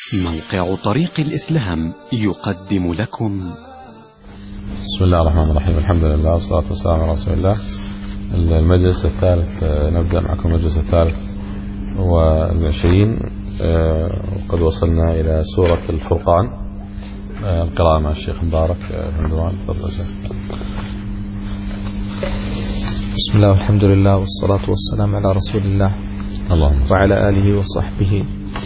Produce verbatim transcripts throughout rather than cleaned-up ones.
موقع طريق الإسلام يقدم لكم. بسم الله الرحمن الرحيم. الحمد لله والصلاة والسلام على رسول الله. المجلس الثالث، نبدأ معكم المجلس الثالث والعشرين، وقد وصلنا إلى سورة الفرقان. القراءة مع الشيخ مبارك هندوان. تفضل شيخ. بسم الله والحمد لله والصلاة والسلام على رسول الله اللهم وعلى آله وصحبه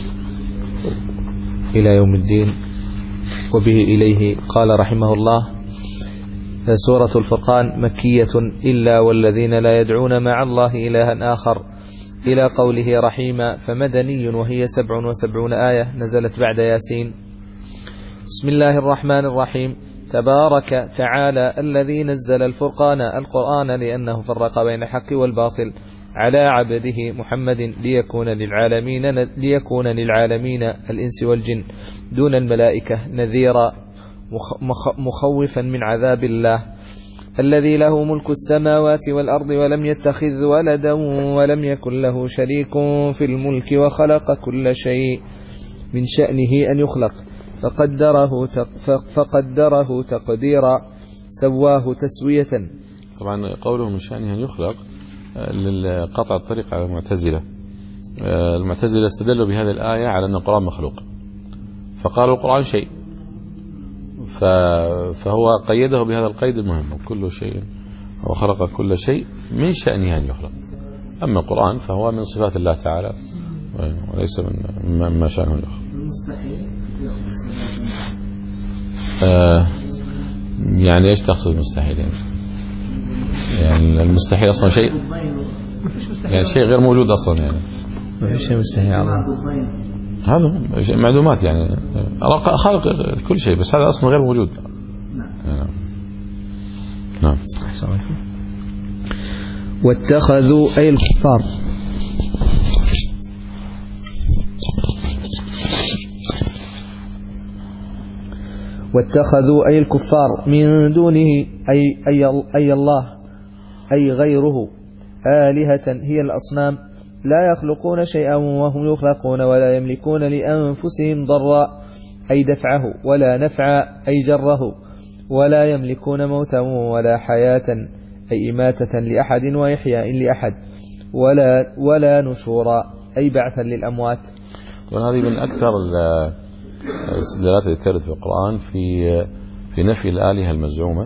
إلى يوم الدين وبه إليه. قال رحمه الله: سورة الفرقان مكية إلا والذين لا يدعون مع الله إلها آخر إلى قوله رحيما، فمدني وهي سبع وسبعون آية، نزلت بعد ياسين. بسم الله الرحمن الرحيم. تبارك تعالى الذي نزل الفرقان القرآن لأنه فرق بين الحق والباطل على عبده محمد ليكون للعالمين ليكون للعالمين الإنس والجن دون الملائكة نذيرا مخوفا من عذاب الله، الذي له ملك السماوات والأرض ولم يتخذ ولدا ولم يكن له شريك في الملك وخلق كل شيء من شأنه أن يخلق فقدره فقدره تقديرا سواه تسوية. طبعا قوله من شأنه أن يخلق للقطع الطريق على المعتزلة. المعتزلة استدلوا بهذه الآية على أن القرآن مخلوق، فقالوا القرآن شيء، فهو قيده بهذا القيد المهم: كل شيء وخلق كل شيء من شأنه أن يخلق. أما القرآن فهو من صفات الله تعالى وليس من ما شأنه أن يخلق. آه يعني ايش تقصد مستحيل؟ يعني, يعني المستحيل اصلا شيء، يعني شيء غير موجود اصلا، يعني ما في شيء مستحيل. هذا معلومات، يعني خالق كل شيء، بس هذا اصلا غير موجود. نعم نعم. واتخذوا أي الكفار واتخذوا أي الكفار من دونه أي, أي, أي الله أي غيره آلهة هي الأصنام لا يخلقون شيئا وهم يخلقون ولا يملكون لأنفسهم ضرا أي دفعه ولا نفع أي جره ولا يملكون موتا ولا حياة أي إماتة لأحد وإحياء لأحد ولا, ولا نشورا أي بعثا للأموات. وهذه من أكثر الاستدلالات التي ترد في القرآن في في نفي الآلهة المزعومة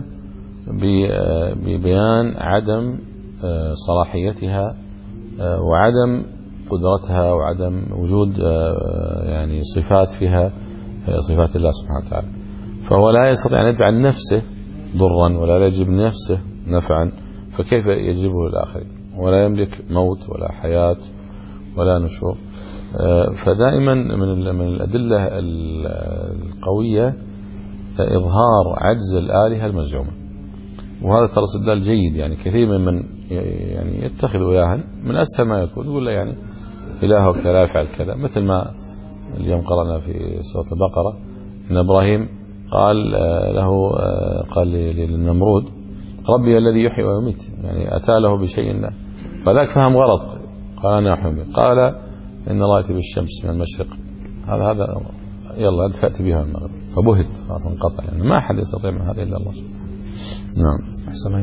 ببيان عدم صلاحيتها وعدم قدرتها وعدم وجود يعني صفات فيها صفات الله سبحانه وتعالى. فهو لا يستطيع أن يدفع عن نفسه ضرا ولا يجب نفسه نفعا، فكيف يجيبه للآخرين؟ ولا يملك موت ولا حياة ولا نشور. فدائما من من الأدلة القوية إظهار عجز الآلهة المزعومة، وهذا ترى استدلال جيد. يعني كثير من يعني يتخذ إلها من أسهل ما يكون، يقول له يعني إلهك لا يفعل كذا، مثل ما اليوم قرأنا في سورة البقرة إن إبراهيم قال له قال للنمرود ربي الذي يحيي ويميت، يعني أتى له بشيء لا، فذاك فهم غلط، قال أنا أحيي ويميت، قال إن الله يأتي بالشمس من المشرق، هذا هذا يلا فأتي بها من المغرب، فبهت خلاص انقطع، يعني ما أحد يستطيع من هذا إلا الله. نعم. أحسن.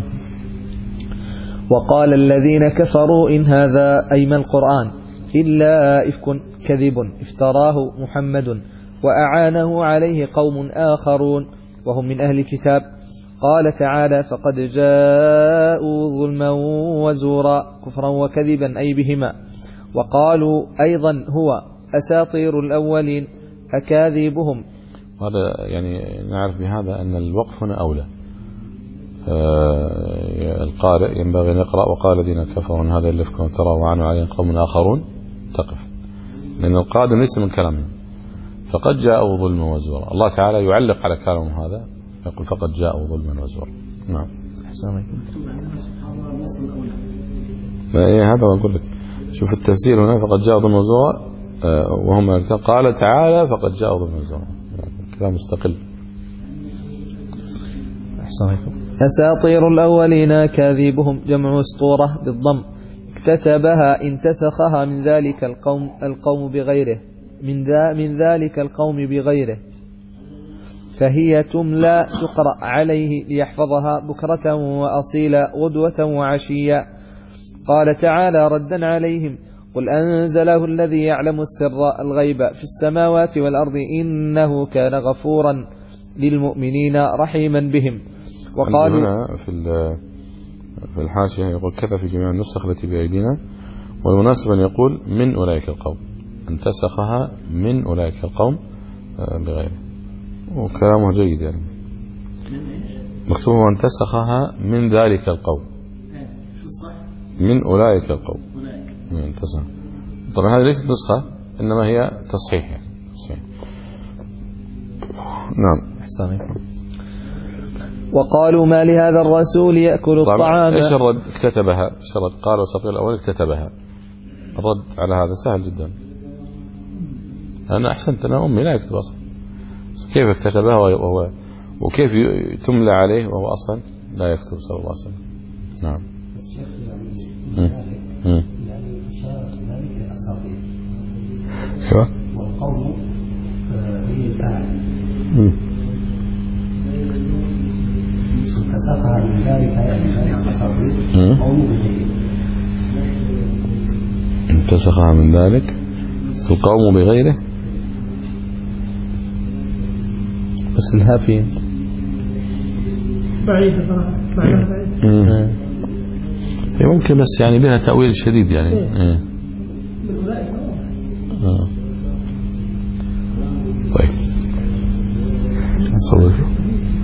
وقال الذين كفروا إن هذا أي ما القرآن إلا إفك كذب افتراه محمد وأعانه عليه قوم آخرون وهم من أهل الكتاب. قال تعالى: فقد جاءوا ظلما وزورا كفرا وكذبا أي بهما. وقالوا أيضا هو أساطير الأولين أكاذيبهم. هذا يعني نعرف بهذا أن الوقف هنا أولى. القارئ ينبغي أن يقرأ وقال الذين كفروا إن هذا الإفك افتراه وأعانوا عليه قوم آخرون، تقف، لأن القادم ليس من كلامهم. فقد جاءوا ظلما وزورا، الله تعالى يعلق على كلامهم هذا يقول فقد جاءوا ظلما وزورا. نعم. هذا أقول لك، شوف التفسير هنا فقد جاءوا ظلما وزورا، وهم قال تعالى فقد جاءوا ظلما وزورا، كلام مستقل. أساطير الأولين كاذيبهم جمع اسطورة بالضم اكتتبها انتسخها من ذلك القوم القوم بغيره من, ذا من ذلك القوم بغيره، فهي تملى تقرأ عليه ليحفظها بكرة وأصيلا غدوة وعشيا. قال تعالى ردا عليهم: قل أنزله الذي يعلم السر الغيب في السماوات والأرض إنه كان غفورا للمؤمنين رحيما بهم. وقالوا هنا في في الحاشية يقول كذا في جميع النسخ التي بأيدينا، والمناسب أن يقول من أولئك القوم، انتسخها من أولئك القوم بغيره، وكلامه جيد يعني. مكتوب انتسخها من ذلك القوم، من أولئك القوم انتسخ. طبعا هذه ليست نسخة، إنما هي تصحيح يعني. تصحيح. نعم. وقالوا ما لهذا الرسول يأكل الطعام. ايش الرد؟ اكتتبها. ايش الرد؟ قالوا صفي الأول اكتتبها. الرد على هذا سهل جدا. أنا أحسنت، أنا أمي لا يكتب أصلا، كيف اكتتبها وهو وكيف تملى عليه وهو أصلا لا يكتب صلى الله عليه وسلم. نعم. ايوه. والقوم هي الفاعل. فسخها من ذلك انتسخها من ذلك القوم بغيره، بس الهافين بعيدة صراحة بعيدة. ممكن بس يعني بها تأويل شديد يعني. إيه. آه. طيب صور.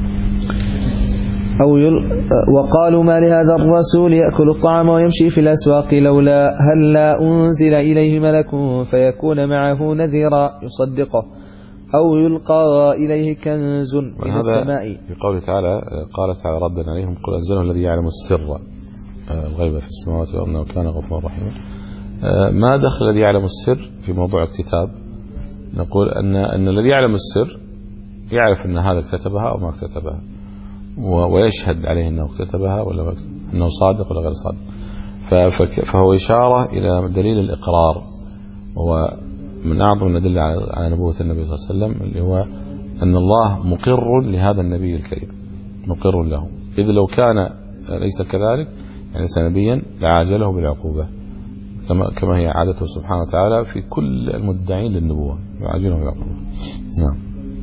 أو يل... وقالوا ما لهذا الرسول يأكل الطعام ويمشي في الأسواق لولا هل لا أنزل إليه ملك فيكون معه نذيرا يصدقه أو يلقى إليه كنز من السماء. في قوله تعالى قال تعالى ردا عليهم قل أنزله الذي يعلم السر الغيب في السماوات والأرض إنه كان غفورا رحيما. ما دخل الذي يعلم السر في موضوع الكتاب؟ نقول أن أن الذي يعلم السر يعرف أن هذا اكتتبها أو ما اكتتبها، ويشهد عليه أنه اكتتبها ولا أنه صادق ولا غير صادق. فهو إشارة إلى دليل الإقرار، وهو من أعظم الأدلة على نبوة النبي صلى الله عليه وسلم، اللي هو أن الله مقر لهذا النبي الكريم، مقر له. إذ لو كان ليس كذلك يعني ليس نبيا لعاجله بالعقوبة، كما كما هي عادته سبحانه وتعالى في كل المدعين للنبوة، يعاجلهم بالعقوبة. نعم.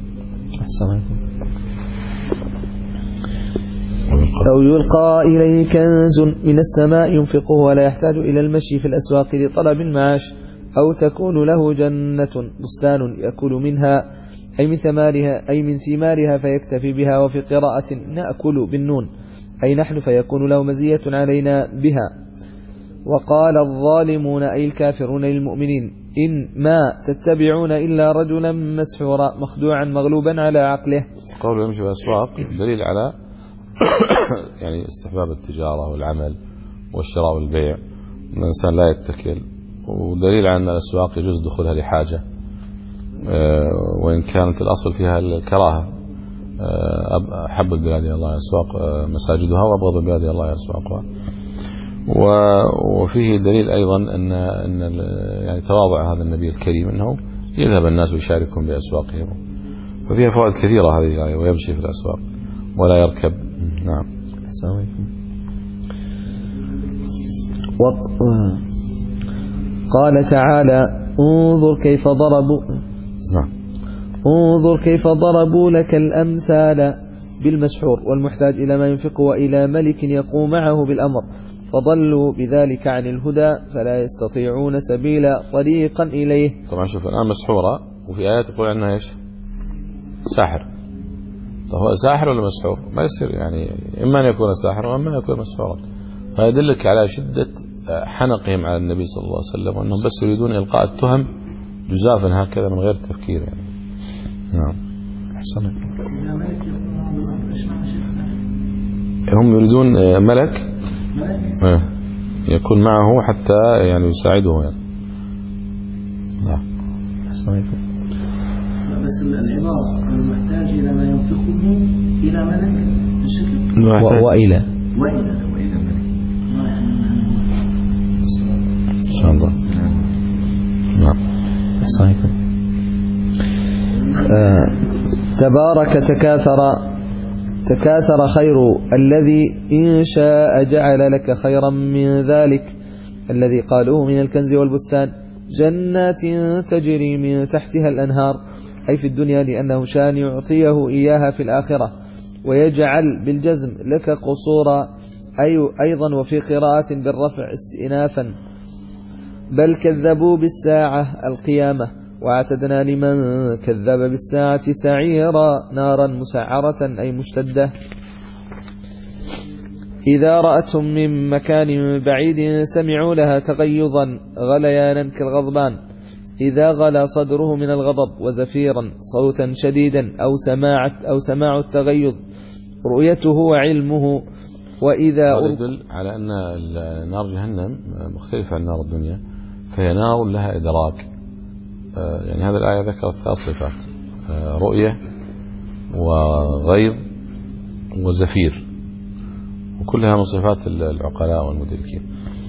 أو يلقى إليه كنز من السماء ينفقه ولا يحتاج إلى المشي في الأسواق لطلب المعاش، أو تكون له جنة بستان يأكل منها أي من ثمارها أي من ثمارها فيكتفي بها. وفي قراءة نأكل بالنون أي نحن فيكون له مزية علينا بها. وقال الظالمون أي الكافرون للمؤمنين إن ما تتبعون إلا رجلا مسحورا مخدوعا مغلوبا على عقله. قوله يمشي في الأسواق دليل على يعني استحباب التجارة والعمل والشراء والبيع، الإنسان لا يتكل، ودليل على أن الأسواق يجوز دخولها لحاجة وإن كانت الأصل فيها الكراهة. أحب البلاد إلى الله أسواق مساجدها وأبغض البلاد إلى الله أسواقها. وفيه دليل أيضا أن أن يعني تواضع هذا النبي الكريم أنه يذهب الناس ويشاركهم بأسواقهم، ففيها فوائد كثيرة هذه الآية، ويمشي في الأسواق ولا يركب. نعم. السلام عليكم. قال تعالى انظر كيف ضربوا نعم. انظر كيف ضربوا لك الأمثال بالمسحور والمحتاج إلى ما ينفق وإلى ملك يقوم معه بالأمر، فضلوا بذلك عن الهدى فلا يستطيعون سبيلا طريقا إليه. طبعا شوف الآن مسحورة، وفي آيات يقول عنها إيش؟ ساحر. طب هو ساحر ولا مسحور؟ ما يصير يعني، إما أن يكون ساحر وإما أن يكون مسحورا. فيدلك على شدة حنقهم على النبي صلى الله عليه وسلم، وأنهم بس يريدون إلقاء التهم جزافا هكذا من غير تفكير يعني. نعم. هم يريدون ملك يكون معه حتى يعني يساعده يعني. نعم. بس العبارة المحتاج إلى ما ينفقه إلى ملك بشكل وإلى وإلى وإلى ملك. إن شاء الله. نعم. أحسنكم. آه تبارك تكاثر تكاثر خير الذي إن شاء جعل لك خيرا من ذلك الذي قالوه من الكنز والبستان جنات تجري من تحتها الأنهار أي في الدنيا لأنه شان يعطيه إياها في الآخرة ويجعل بالجزم لك قصورا أي أيضا وفي قراءة بالرفع استئنافا بل كذبوا بالساعة القيامة واعتدنا لمن كذب بالساعة سعيرا نارا مسعرة أي مشتدة إذا رأتهم من مكان بعيد سمعوا لها تغيظا غليانا كالغضبان إذا غلا صدره من الغضب وزفيرا صوتا شديدا أو سماع أو سماع التغيظ رؤيته وعلمه. وإذا هذا يدل على أن نار جهنم مختلفة عن نار الدنيا فهي نار لها إدراك. يعني هذه الآية ذكرت ثلاث صفات رؤية وغيظ وزفير وكلها من صفات العقلاء والمدركين.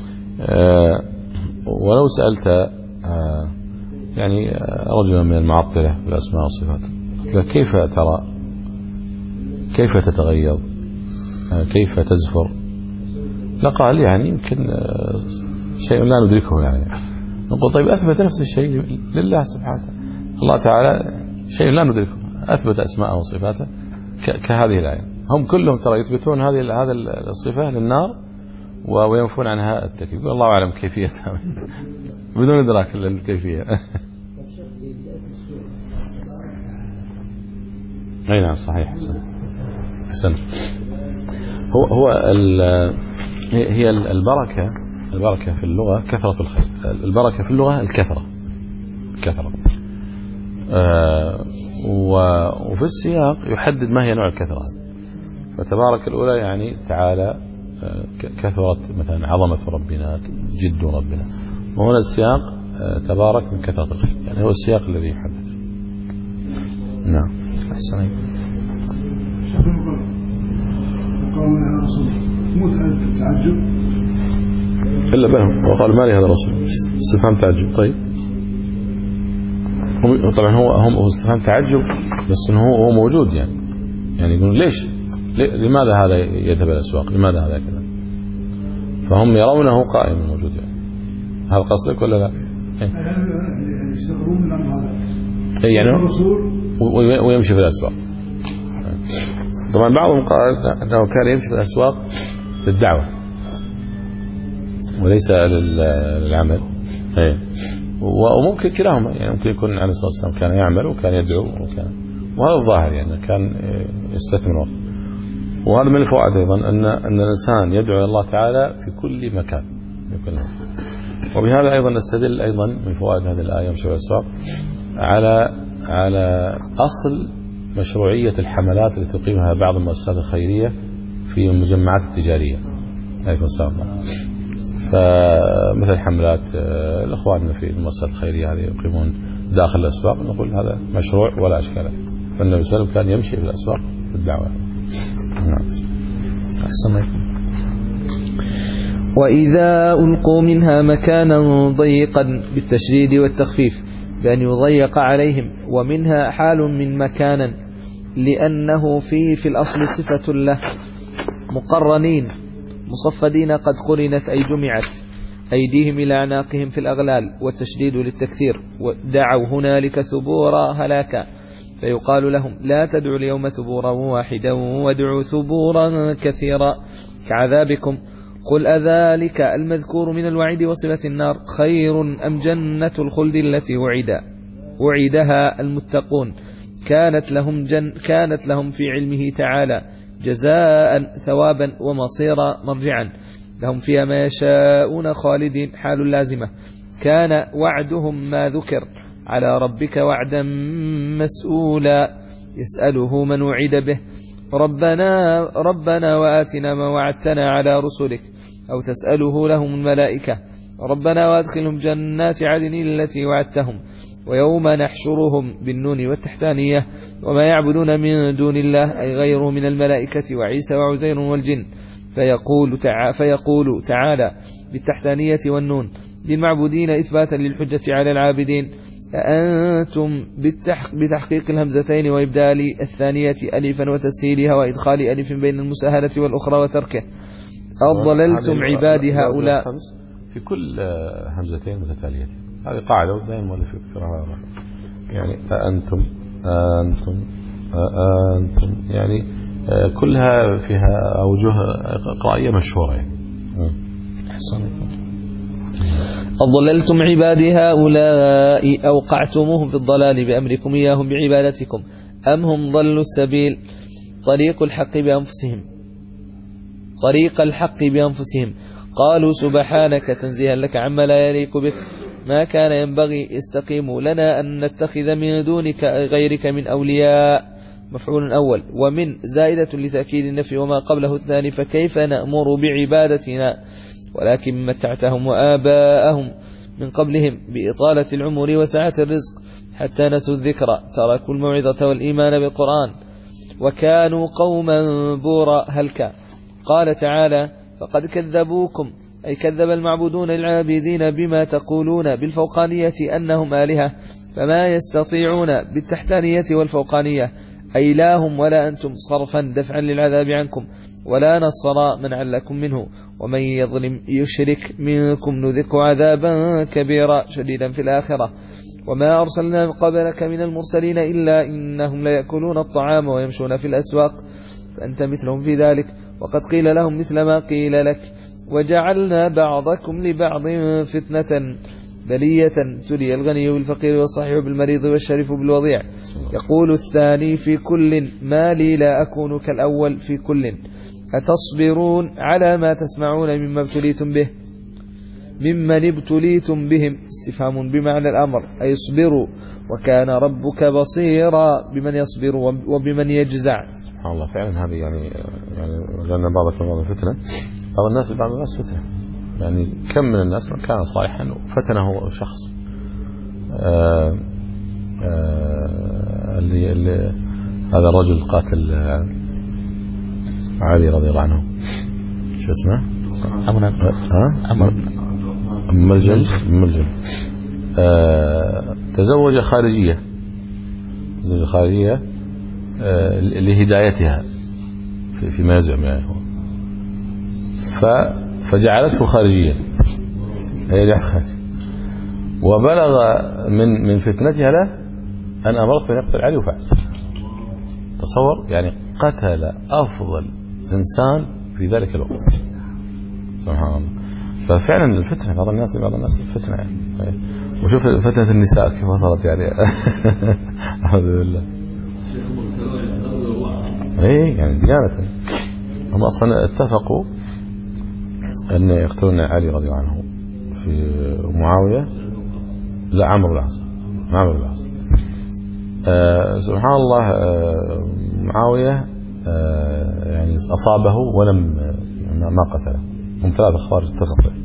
ولو سألت يعني رجلا من المعطلة بالأسماء والصفات كيف ترى كيف تتغيظ كيف تزفر لقال يعني يمكن شيء لا ندركه يعني. نقول طيب أثبت نفس الشيء لله سبحانه الله تعالى شيء لا ندركه أثبت أسماءه وصفاته كهذه الآية. هم كلهم ترى يثبتون هذه هذا الصفة للنار وينفون عنها التكليف. الله أعلم كيفيتها بدون إدراك للكيفية. أي نعم صحيح حسن. هو هو هي البركة البركة في اللغة كثرة الخير. البركة في اللغة الكثرة الكثرة آه وفي السياق يحدد ما هي نوع الكثرة. فتبارك الأولى يعني تعالى آه كثرت مثلا عظمة ربنا جد ربنا. وهنا السياق آه تبارك من كثرة الخير يعني هو السياق الذي يحدد. نعم أحسن. قال يا رسول مو تعجب إلا بهم وقال ما لي هذا الرسول استفهام تعجب. طيب هم طبعا هو هم استفهام تعجب بس إنه هو هو موجود يعني يعني يقولون ليش لماذا هذا يذهب الأسواق لماذا هذا كذا فهم يرونه قائم موجود يعني. هل قصدك ولا لا؟ يستغربون من أمر هذا يعني ويمشي في الأسواق. طبعا بعضهم قال أنه كان يمشي في الأسواق للدعوة وليس للعمل. وممكن كلاهما يعني ممكن يكون عليه الصلاة والسلام كان يعمل وكان يدعو وكان وهذا الظاهر يعني كان يستثمر وقت. وهذا من الفوائد أيضا أن أن الإنسان يدعو إلى الله تعالى في كل مكان في كل مكان. وبهذا أيضا نستدل أيضا من فوائد هذه الآية يمشي في الأسواق على على أصل مشروعية الحملات التي تقيمها بعض المؤسسات الخيرية في المجمعات التجارية. عليكم السلام. فمثل حملات الأخوان في المؤسسات الخيرية هذه يقيمون داخل الأسواق نقول هذا مشروع ولا أشكال. فالنبي صلى الله عليه وسلم كان يمشي في الأسواق في الدعوة. نعم. أحسن. وإذا ألقوا منها مكانا ضيقا بالتشديد والتخفيف بأن يضيق عليهم ومنها حال من مكانا لأنه فيه في الأصل صفة له مقرنين مصفدين قد قرنت أي جمعت أيديهم إلى أعناقهم في الأغلال والتشديد للتكثير ودعوا هنالك ثبورا هلاكا فيقال لهم لا تدعوا اليوم ثبورا واحدا وادعوا ثبورا كثيرا كعذابكم قل أذلك المذكور من الوعيد وصلة النار خير أم جنة الخلد التي وعد وعدها المتقون كانت لهم جن كانت لهم في علمه تعالى جزاء ثوابا ومصيرا مرجعا لهم فيها ما يشاءون خالدين حال لازمة كان وعدهم ما ذكر على ربك وعدا مسؤولا يسأله من وعد به ربنا ربنا وآتنا ما وعدتنا على رسلك أو تسأله لهم الملائكة ربنا وادخلهم جنات عدن التي وعدتهم ويوم نحشرهم بالنون والتحتانية وما يعبدون من دون الله أي غيره من الملائكة وعيسى وعزير والجن فيقول, تع... فيقول تعالى بالتحتانية والنون للمعبودين إثباتا للحجة على العابدين أنتم بتحقيق الهمزتين وإبدال الثانية ألفا وتسهيلها وإدخال ألف بين المساهلة والأخرى وتركه. أضللتم عبادي هؤلاء في كل همزتين متتاليتين، هذه قاعدة ودائما ولا فكرة يعني أنتم أنتم أنتم يعني كلها فيها أوجه قرائية مشهورة يعني. أضللتم عبادي هؤلاء أوقعتموهم في الضلال بأمركم إياهم بعبادتكم أم هم ضلوا السبيل طريق الحق بأنفسهم طريق الحق بأنفسهم قالوا سبحانك تنزيها لك عما لا يليق بك ما كان ينبغي استقيموا لنا أن نتخذ من دونك غيرك من أولياء. مفعول أول ومن زائدة لتأكيد النفي وما قبله الثاني فكيف نأمر بعبادتنا ولكن متعتهم وآباءهم من قبلهم بإطالة العمر وسعة الرزق حتى نسوا الذكرى تركوا الموعظة والإيمان بالقرآن وكانوا قوما بورا هلكا. قال تعالى فقد كذبوكم أي كذب المعبودون العابدين بما تقولون بالفوقانية أنهم آلهة فما يستطيعون بالتحتانية والفوقانية أي لا هم ولا أنتم صرفا دفعا للعذاب عنكم ولا نصر منعا لكم منه ومن يظلم يشرك منكم نذق عذابا كبيرا شديدا في الآخرة. وما أرسلنا قبلك من المرسلين إلا إنهم ليأكلون الطعام ويمشون في الأسواق فأنت مثلهم في ذلك وقد قيل لهم مثل ما قيل لك وجعلنا بعضكم لبعض فتنة بلية تلي الغني بالفقير والصحيح بالمريض والشريف بالوضيع. يقول الثاني في كل ما لي لا أكون كالأول في كل أتصبرون على ما تسمعون مما ابتليتم به ممن ابتليتم بهم استفهام بمعنى الأمر أي اصبروا وكان ربك بصيرا بمن يصبر وبمن يجزع. سبحان الله فعلا هذه يعني يعني لأن بعضكم بعض الفتنة بعض الناس بعض الناس فتنة يعني كم من الناس كان صالحا وفتنه شخص آآ آآ اللي, اللي هذا الرجل قاتل علي رضي الله عنه شو اسمه أمر ها أمر ملجم ملجم تزوج خارجية تزوج خارجية لهدايتها في فيما يزعم يعني هو فجعلته خارجيا هي خارج وبلغ من من فتنتها له أن أمرت أن يقتل علي وفعل. تصور يعني قتل أفضل إنسان في ذلك الوقت سبحان الله. ففعلا الفتنة بعض الناس بعض الناس الفتنة يعني وشوف فتنة النساء كيف وصلت يعني أعوذ بالله ايه يعني ديانة هم أصلا اتفقوا أن يقتلون علي رضي الله عنه في معاوية لا عمرو بن العاص عمرو بن العاص آه سبحان الله آه معاوية آه يعني أصابه ولم ما قتله هم ثلاثة خوارج اتفقوا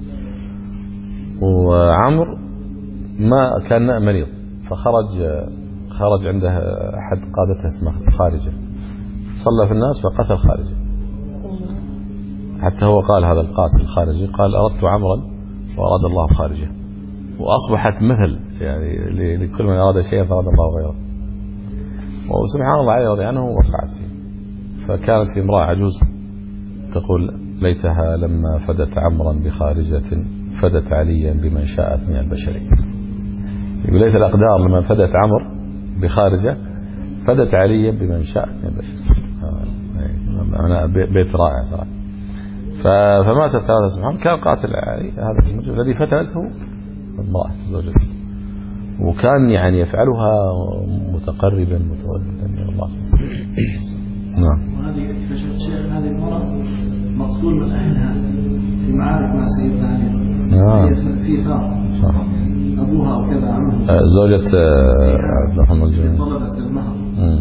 وعمرو ما كان مريض فخرج خرج عنده أحد قادته اسمه خارجة صلى في الناس فقتل خارجة حتى هو قال هذا القاتل الخارجي قال أردت عمرا وأراد الله خارجة وأصبحت مثل يعني لكل من أراد شيئا فأراد الله غيره. وسبحان الله علي رضي عنه وقعت فيه فكانت في امرأة عجوز تقول ليتها لما فدت عمرا بخارجة فدت عليا بمن شاءت من البشر. يقول ليت الأقدار لما فدت عمر بخارجة فدت عليا بمن شاءت من البشر. أنا بيت رائع ترى. فماتت هذا سبحان كان قاتل علي هذا المجرم الذي فتنته امرأة زوجته وكان يعني يفعلها متقربا متوددا الى الله. نعم. وهذه اكتشفت شيخ هذه المرأة مقتول من أهلها في معارك مع سيدنا علي. نعم. في ثار. صح. أبوها وكذا عمه. زوجة عبد محمد الجنين. طلبت المهر.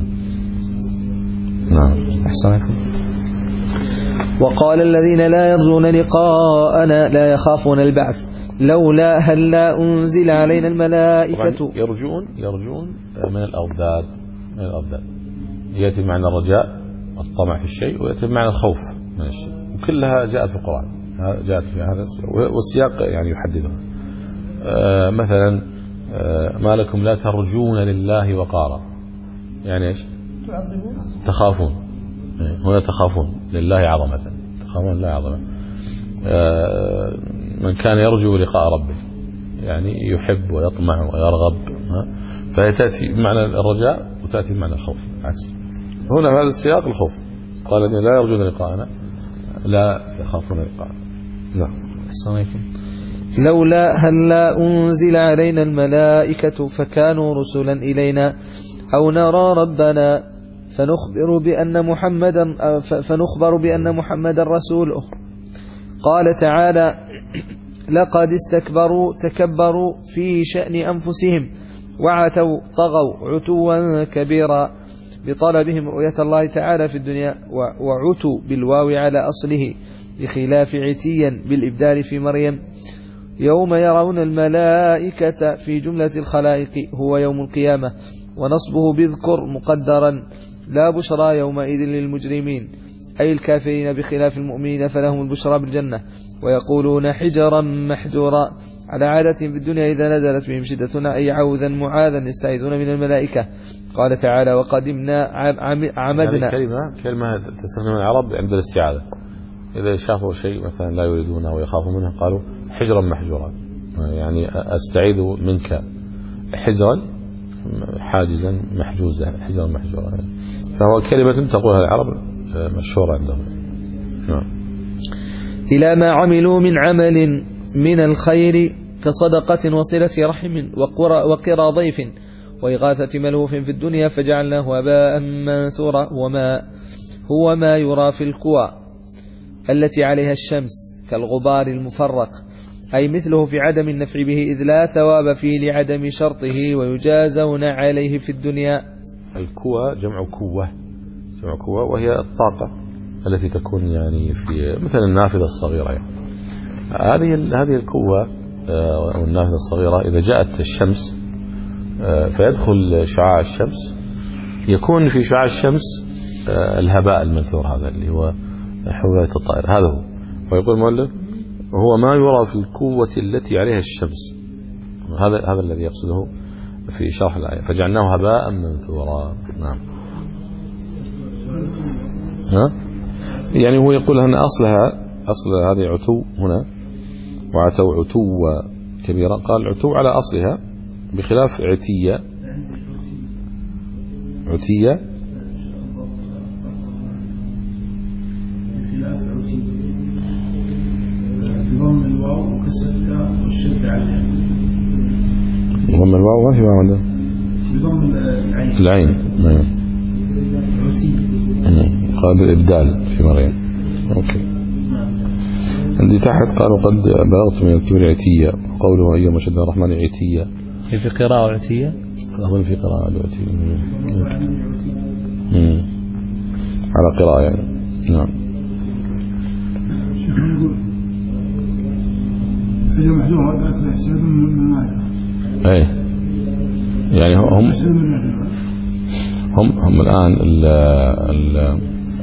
نعم. أحسنكم. وقال الذين لا يرجون لقاءنا لا يخافون البعث لولا هل لا أنزل علينا الملائكة. يرجون يرجون من الأضداد من الأضداد يأتي معنى الرجاء الطمع في الشيء ويأتي معنى الخوف من الشيء وكلها جاءت في القرآن جاءت في هذا والسياق يعني يحددها. آه مثلا ما لكم لا ترجون لله وقارا، يعني إيش؟ تخافون، هنا تخافون لله عظمة، تخافون لله عظمة. من كان يرجو لقاء ربه يعني يحب ويطمع ويرغب، فهي تأتي بمعنى الرجاء وتأتي بمعنى الخوف عكس. هنا في هذا السياق الخوف، قال الذين لا يرجون لقاءنا لا يخافون لقاءنا. نعم. لولا هلا أنزل علينا الملائكة فكانوا رسلا إلينا أو نرى ربنا فنخبر بأن محمدا فنخبر بأن محمدا رسوله. قال تعالى لقد استكبروا تكبروا في شأن أنفسهم وعتوا طغوا عتوا كبيرا بطلبهم رؤية الله تعالى في الدنيا، وعتوا بالواو على أصله بخلاف عتيا بالإبدال في مريم. يوم يرون الملائكة في جملة الخلائق هو يوم القيامة، ونصبه بذكر مقدرا لا بشرى يومئذ للمجرمين أي الكافرين بخلاف المؤمنين فلهم البشرى بالجنة. ويقولون حجرا محجورا على عادة في الدنيا إذا نزلت بهم شدتنا أي عوذا معاذا يستعيذون من الملائكة. قال تعالى وقدمنا عمدنا. كلمة كلمة تستخدم العرب عند الاستعاذة، إذا شافوا شيء مثلا لا يريدونه ويخافوا منه قالوا حجرا محجورا، يعني أستعيذ منك حجرا حاجزا محجوزا، حجرا محجورا، فهو كلمة تقولها العرب مشهورة عندهم. نعم. إلى ما عملوا من عمل من الخير كصدقة وصلة رحم وقرى ضيف وإغاثة ملهوف في الدنيا فجعلناه هباء منثورا. وما هو ما يرى في الكوى التي عليها الشمس كالغبار المفرق، أي مثله في عدم النفع به إذ لا ثواب فيه لعدم شرطه ويجازون عليه في الدنيا. الكوى جمع كوة، جمع كوة وهي الطاقة التي تكون يعني في مثل النافذة الصغيرة يعني. هذه هذه الكوة أو النافذة الصغيرة إذا جاءت الشمس فيدخل شعاع الشمس يكون في شعاع الشمس الهباء المنثور هذا اللي هو حوية الطائر، هذا هو. ويقول المؤلف هو ما يرى في الكوة التي عليها الشمس، هذا هذا الذي يقصده في شرح الآية فجعلناه هباء منثورا. نعم. ها؟ يعني هو يقول أن أصلها أصل هذه عتو هنا، وعتوا عتوا كبيرا، قال عتو على أصلها بخلاف عتية. عتية ضم الواو وكسرتها والشد عليها. ضم الواو ما في واو عنده. ضم العين. العين. نعم. قال الإبدال في مريم. أوكي. عندي تحت قالوا قد بلغت من الكبر عتية، قوله أيام شد الرحمن عتية. في قراءة عتية؟ أظن في قراءة عتية. على قراءة يعني. نعم. حجر محجور هذا أكل حساب من الملائكة. أي يعني هم هم هم الآن ال ال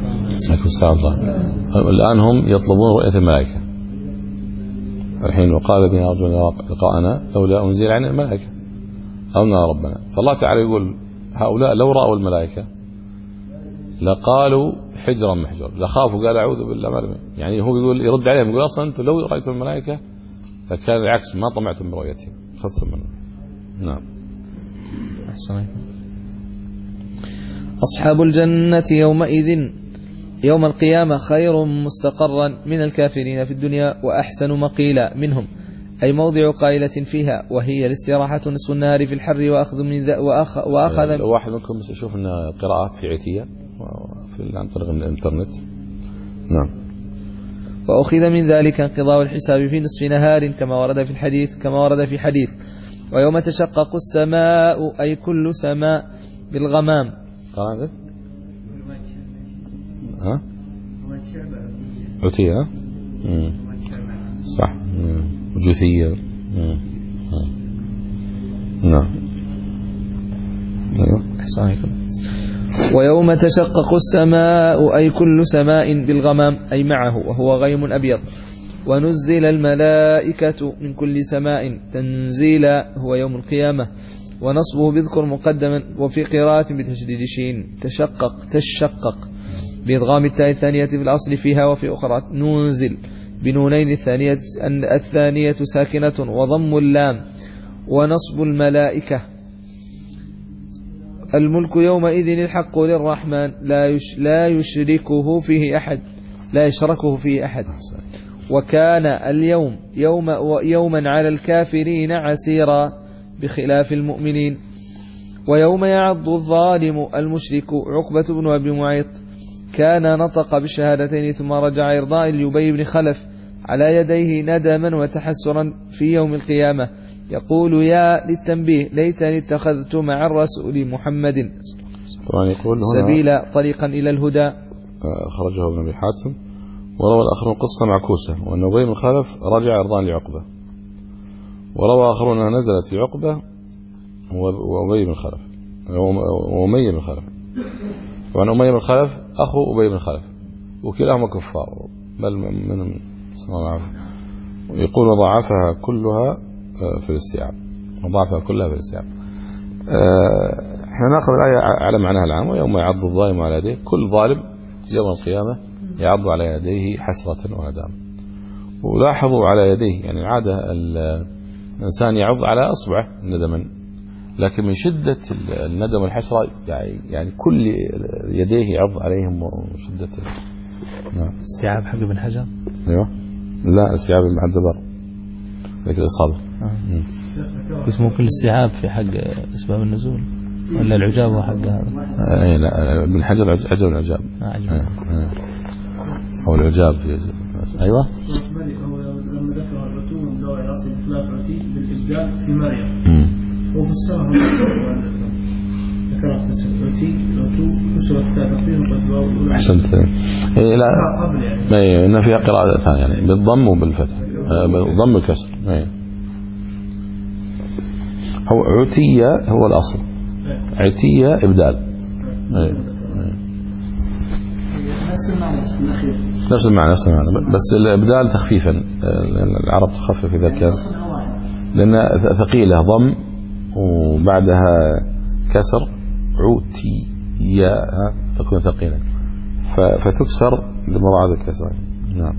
الآن هم يطلبون رؤية الملائكة الحين. وقال الذين يرجون لقاءنا لولا أنزل علينا الملائكة أو نرى ربنا. فالله تعالى يقول هؤلاء لو رأوا الملائكة لقالوا حجرا محجور، لخافوا قال أعوذ بالله ما. يعني هو يقول يرد عليهم يقول أصلا أنتم لو رأيتم الملائكة فكان العكس ما طمعتم برؤيتهم خفتم منه. نعم. أحسن. أصحاب الجنة يومئذ يوم القيامة خير مستقرا من الكافرين في الدنيا وأحسن مقيلا منهم، أي موضع قائلة فيها، وهي الاستراحة نصف النهار في الحر وأخذ من ذا وأخ وأخذ لو واحد منكم يشوف أن قراءات في عتية في عن طريق الإنترنت. نعم. وأخذ من ذلك انقضاء الحساب في نصف نهار كما ورد في الحديث كما ورد في حديث ويوم تشقق السماء أي كل سماء بالغمام. قال ها عتية صح جثية. نعم. أحسن. ويوم تشقق السماء أي كل سماء بالغمام أي معه وهو غيم أبيض. ونزل الملائكة من كل سماء تنزيلا هو يوم القيامة. ونصبه بذكر مقدما، وفي قراءة بتشديد شين تشقق تشقق بإدغام التاء الثانية في الأصل فيها، وفي أخرى ننزل بنونين الثانية الثانية ساكنة وضم اللام. ونصب الملائكة. الملك يومئذ الحق للرحمن لا يش لا يشركه فيه أحد لا يشركه فيه أحد. وكان اليوم يوم يوما على الكافرين عسيرا بخلاف المؤمنين. ويوم يعض الظالم المشرك عقبة بن أبي معيط كان نطق بالشهادتين ثم رجع إرضاء لأبي بن خلف على يديه ندما وتحسرا في يوم القيامة يقول يا للتنبيه ليتني اتخذت مع الرسول محمد سبيلا طريقا إلى الهدى. خرجه ابن أبي حاتم. وروى الآخرون قصة معكوسة وأن أبي بن خلف رجع إرضاء لعقبة. وروى آخرون أنها نزلت في عقبة وأبي بن خلف وأمية بن خلف. وأن أمية بن خلف أخو أبي بن خلف وكلاهما كفار بل من يقول وضعفها كلها في الاستيعاب وضعفها كلها في الاستيعاب. احنا ناخذ الآية على معناها العام. ويوم يعض الظالم على يديه، كل ظالم يوم القيامة يعض على يديه حسرة وندامة. ولاحظوا على يديه، يعني العادة الإنسان يعض على أصبعه ندما، لكن من شدة الندم والحسرة يعني كل يديه يعض عليهم شدة. نعم. استيعاب حق ابن حجر. ايوه لا استيعاب ابن عبد البر ذيك الإصابة. آه. اسمه كل استيعاب في حق أسباب النزول ولا العجاب هو حق هذا؟ اي لا ابن حجر عجب العجاب. آه عجب. آه. أو العجاب في أيوة. لما ذكر الرسول لو يعصي بخلاف عتي بالإبدال في مريم وفسرها ذكرت عتي عتو فسرت تقريبا. أحسنت. لا يعني إن فيها قراءتان يعني بالضم وبالفتح بالضم والكسر. هو عتية هو الأصل، عتية إبدال. نفس المعنى نفس المعنى نفس المعنى بس الإبدال تخفيفا، العرب تخفف إذا كان لأن ثقيلة ضم وبعدها كسر عوتي يا تكون ثقيلة فتكسر لمراعاة الكسر. نعم.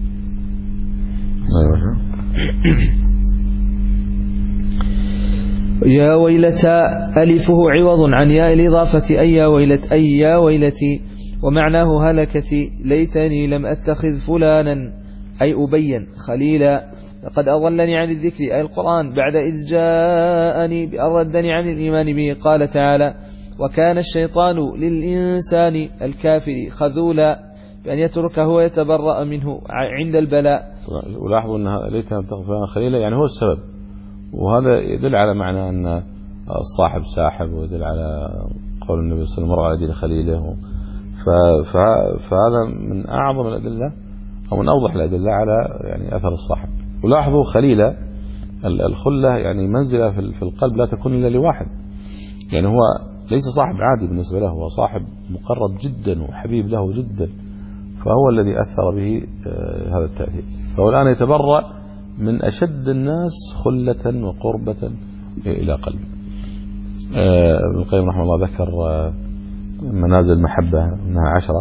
يا ويلتا ألفه عوض عن ياء الإضافة أي يا ويلت أي يا ويلتي، ومعناه هلكتي ليتني لم أتخذ فلانا أي أبين خليلا لقد أضلني عن الذكر أي القرآن بعد إذ جاءني بأردني عن الإيمان به. قال تعالى وكان الشيطان للإنسان الكافر خذولا بأن يتركه ويتبرأ منه عند البلاء. ولاحظوا أن ليتني لم أتخذ فلانا خليلا يعني هو السبب، وهذا يدل على معنى أن الصاحب ساحب، ويدل على قول النبي صلى الله عليه وسلم مر على دين خليله. فهذا من أعظم الأدلة أو من أوضح الأدلة على يعني أثر الصاحب. ولاحظوا خليلة الخلة يعني منزلة في القلب لا تكون إلا لواحد، يعني هو ليس صاحب عادي بالنسبة له، هو صاحب مقرب جدا وحبيب له جدا، فهو الذي أثر به هذا التأثير. فهو الآن يتبرأ من أشد الناس خلة وقربة إلى قلبه. ابن القيم رحمه الله ذكر منازل المحبة أنها عشرة،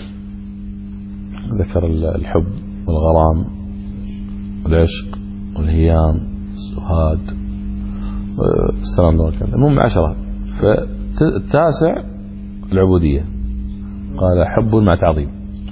ذكر الحب والغرام والعشق والهيام والسهاد والسلام عليكم، المهم عشرة. فالتاسع العبودية قال حب مع تعظيم.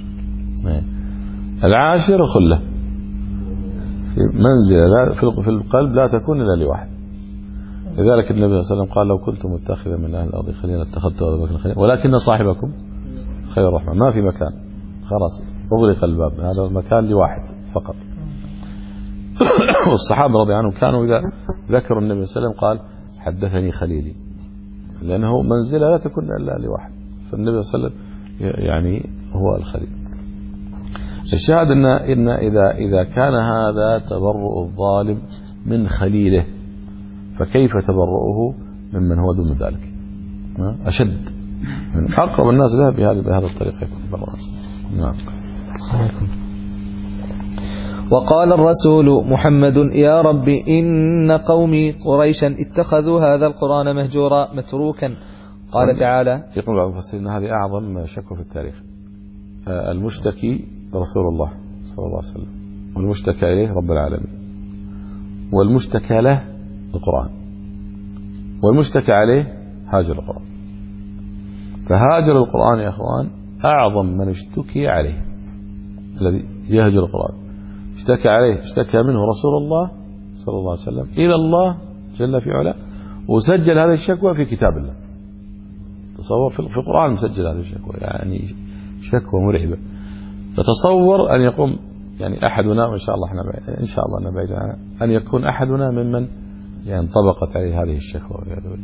العاشر الخلة في منزلة في القلب لا تكون إلا لواحد. لذلك النبي صلى الله عليه وسلم قال لو كنت متخذا من أهل الأرض خليلا اتخذت أبا بكر خليلا ولكن صاحبكم خير الرحمن. ما في مكان، خلاص أغلق الباب، هذا المكان لواحد فقط. والصحابة رضي عنهم كانوا إذا ذكروا النبي صلى الله عليه وسلم قال حدثني خليلي، لأنه منزلة لا تكون إلا لواحد، فالنبي صلى الله عليه وسلم يعني هو الخليل. الشاهد إن, إن إذا, إذا كان هذا تبرؤ الظالم من خليله فكيف تبرؤه ممن هو دون ذلك أشد، من أقرب الناس له بهذه بهذا الطريقة. نعم. وقال الرسول محمد يا رب إن قومي قريشا اتخذوا هذا القرآن مهجورا متروكا. قال تعالى يقول بعض المفسرين هذه أعظم شك في التاريخ. المشتكي رسول الله صلى الله عليه وسلم، والمشتكى إليه رب العالمين، والمشتكى له القرآن، والمشتكى عليه هاجر القرآن. فهاجر القرآن يا أخوان أعظم من اشتكي عليه، الذي يهجر القرآن اشتكى عليه، اشتكى منه رسول الله صلى الله عليه وسلم إلى الله جل في علا، وسجل هذه الشكوى في كتاب الله. تصور في القرآن مسجل هذه الشكوى، يعني شكوى مرعبة. فتصور أن يقوم يعني أحدنا، وإن شاء الله احنا إن شاء الله نبعد عنها، أن يكون أحدنا ممن يعني طبقت عليه هذه الشكوى.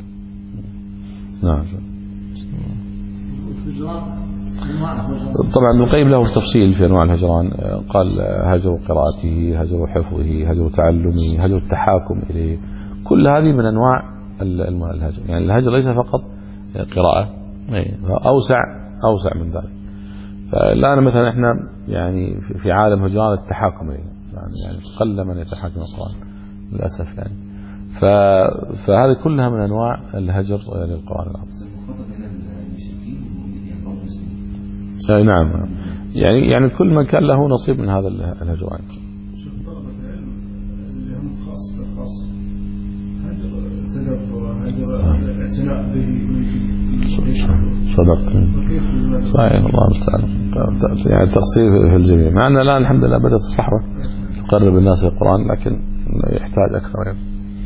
نعم. طبعا ابن القيم له تفصيل في أنواع الهجران، قال هجر قراءته، هجر حفظه، هجر تعلمه، هجر التحاكم إليه، كل هذه من أنواع الهجر. يعني الهجر ليس فقط قراءة، أوسع أوسع من ذلك. فالآن مثلا احنا يعني في عالم هجران التحاكم إليه، يعني قل من يتحاكم القرآن للأسف يعني. فهذه كلها من أنواع الهجر للقرآن العظيم. نعم، يعني يعني كل من كان له نصيب من هذا الهجران. طلبة العلم اللي هم خاص بالخاص هجر التدبر، هجر الاعتناء به. صدق صحيح، الله المستعان. يعني التقصير في الجميع، مع أن الآن الحمد لله بدأت الصحوة تقرب الناس القرآن، لكن يحتاج أكثر يعني.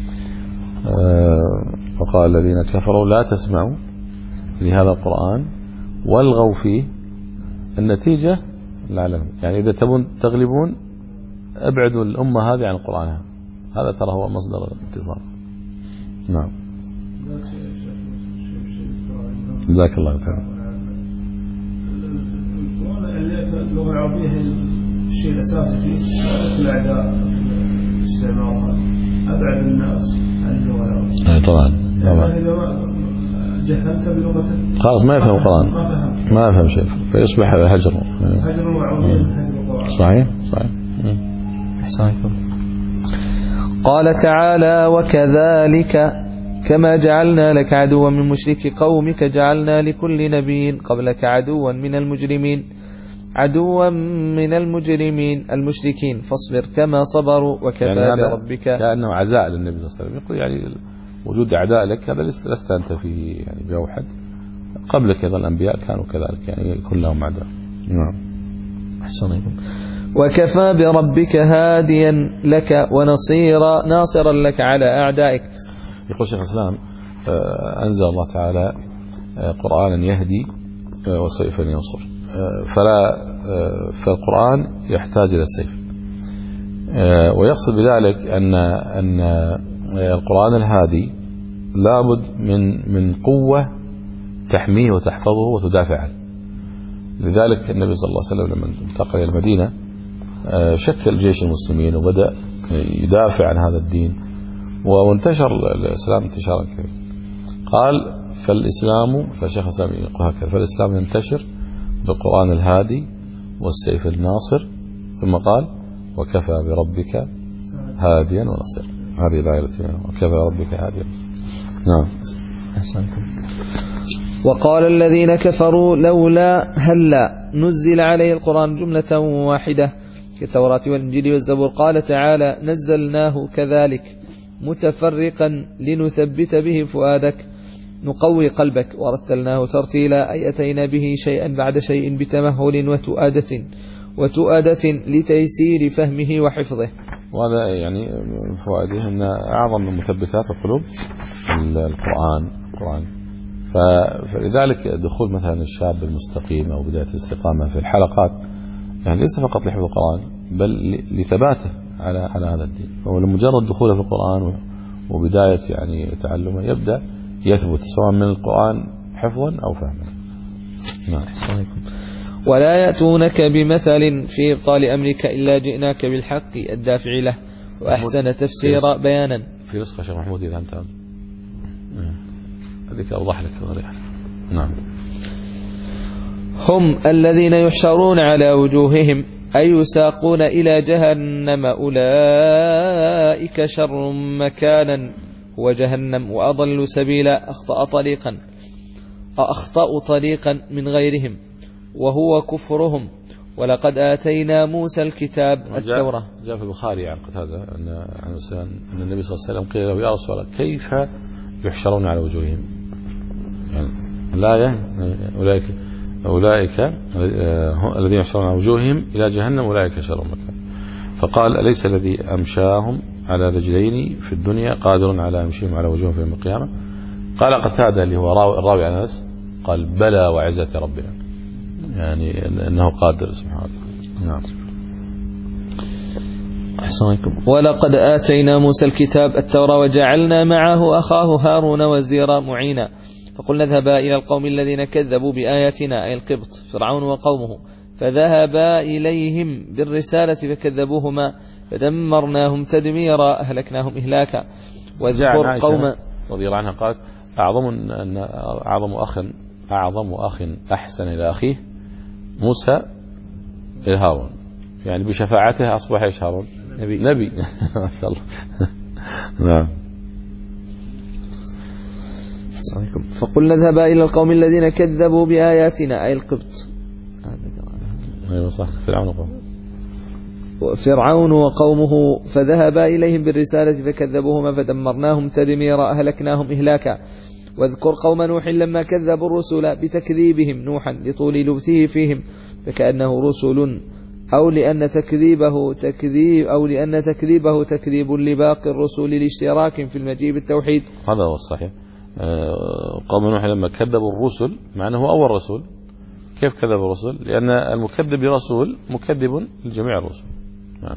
أه وقال الذين كفروا لا تسمعوا لهذا القرآن والغوا فيه. النتيجة العلم، يعني إذا تبون تغلبون ابعدوا الأمة هذه عن القرآن، هذا ترى هو مصدر الانتصار. نعم. جزاك الله خيرا. اللغة العربية هي الشيء الأساسي في الأعداء استعمارها، أبعد الناس عن اللغة العربية. أي طبعا طبعا. إذا ما جهلت بلغة خلاص ما يفهم القرآن، ما يفهم شيء، فيصبح هجر. هجر وعربية هجر القرآن. صحيح صحيح. أحسنكم. قال تعالى وكذلك كما جعلنا لك عدوا من مشركي قومك جعلنا لكل نبي قبلك عدوا من المجرمين عدوا من المجرمين المشركين فاصبر كما صبروا وكفى يعني بربك. كأنه عزاء للنبي صلى الله عليه وسلم، يقول يعني وجود أعداء لك هذا لست أنت فيه يعني بأوحد، قبلك أيضا الأنبياء كانوا كذلك، يعني كلهم أعداء. نعم. أحسنكم. وكفى بربك هاديا لك ونصيرا ناصرا لك على أعدائك. يقول شيخ الإسلام أنزل الله تعالى قرآنا يهدي وسيفا ينصر، فلا فالقرآن يحتاج إلى السيف، ويقصد بذلك أن أن القرآن الهادي لابد من من قوة تحميه وتحفظه وتدافع عنه. لذلك النبي صلى الله عليه وسلم لما انتقل إلى المدينة شكل جيش المسلمين وبدأ يدافع عن هذا الدين، وانتشر الإسلام انتشارا كبيرا. قال فالإسلام، فالشيخ الإسلام يقول هكذا: فالإسلام ينتشر بالقرآن الهادي والسيف الناصر، ثم قال وكفى بربك هاديا ونصيرا. هذه الآية التي وكفى بربك هاديا. نعم. أحسنكم. وقال الذين كفروا لولا هلا نزل عليه القرآن جملة واحدة كالتوراة والإنجيل والزبور. قال تعالى نزلناه كذلك متفرقا لنثبت به فؤادك نقوي قلبك ورتلناه ترتيلا، أي أتينا به شيئا بعد شيء بتمهل وتؤادة وتؤادة لتيسير فهمه وحفظه. وهذا يعني من فوائده أن أعظم من مثبتات القلوب القرآن القرآن فلذلك دخول مثلا الشاب المستقيم أو بداية الاستقامة في الحلقات يعني ليس فقط لحفظ القرآن بل لثباته على على هذا الدين. ولمجرد دخوله في القرآن وبداية يعني تعلمه يبدأ يثبت سواء من القرآن حفظا أو فهما. نعم. ولا يأتونك بمثل في إبطال أمرك إلا جئناك بالحق الدافع له وأحسن تفسيرا بيانا. في نسخة شيخ محمود إذا أنت هذيك أوضح لك غريحة. نعم. هم الذين يحشرون على وجوههم أي يساقون إلى جهنم أولئك شر مكانا وجهنم وأضل سبيلا أخطأ طريقا أخطأوا طريقا من غيرهم وهو كفرهم. ولقد آتينا موسى الكتاب التوراة. جاء في البخاري عن قتادة أن عن أن النبي صلى الله عليه وسلم قيل له يا رسول الله كيف يحشرون على وجوههم؟ يعني الآية أولئك أولئك الذين يحشرون على وجوههم إلى جهنم أولئك شر مكان. فقال أليس الذي أمشاهم على رجلين في الدنيا قادر على أمشيهم على وجوههم في يوم القيامة؟ قال قتادة اللي هو الراوي عن أنس قال بلى وعزة ربنا، يعني أنه قادر سبحانه وتعالى. نعم. أحسنكم. ولقد آتينا موسى الكتاب التوراة وجعلنا معه أخاه هارون وزيرا معينا فقلنا اذهبا إلى القوم الذين كذبوا بآياتنا أي القبط فرعون وقومه فذهبا إليهم بالرسالة فكذبوهما فدمرناهم تدميرا أهلكناهم إهلاكا. واذكر قوم رضي الله عنها قالت أعظم أن أعظم أخ أعظم أخ أحسن إلى أخيه موسى إلى هارون، يعني بشفاعته أصبح إيش هارون؟ نبي نبي ما شاء الله. نعم. فقلنا اذهبا إلى القوم الذين كذبوا بآياتنا أي القبط. أيوة صح. فرعون وقومه فرعون وقومه فذهبا إليهم بالرسالة فكذبوهما فدمرناهم تدميرا أهلكناهم إهلاكا. واذكر قوم نوح لما كذبوا الرسل بتكذيبهم نوحا لطول لبثه فيهم فكأنه رسل أو لأن تكذيبه تكذيب أو لأن تكذيبه تكذيب لباقي الرسل لاشتراك في المجيء بالتوحيد. هذا هو الصحيح. قوم نوح لما كذبوا الرسل مع أنه أول رسول. كيف كذب الرسل؟ لأن المكذب برسول مكذب لجميع الرسل. نعم.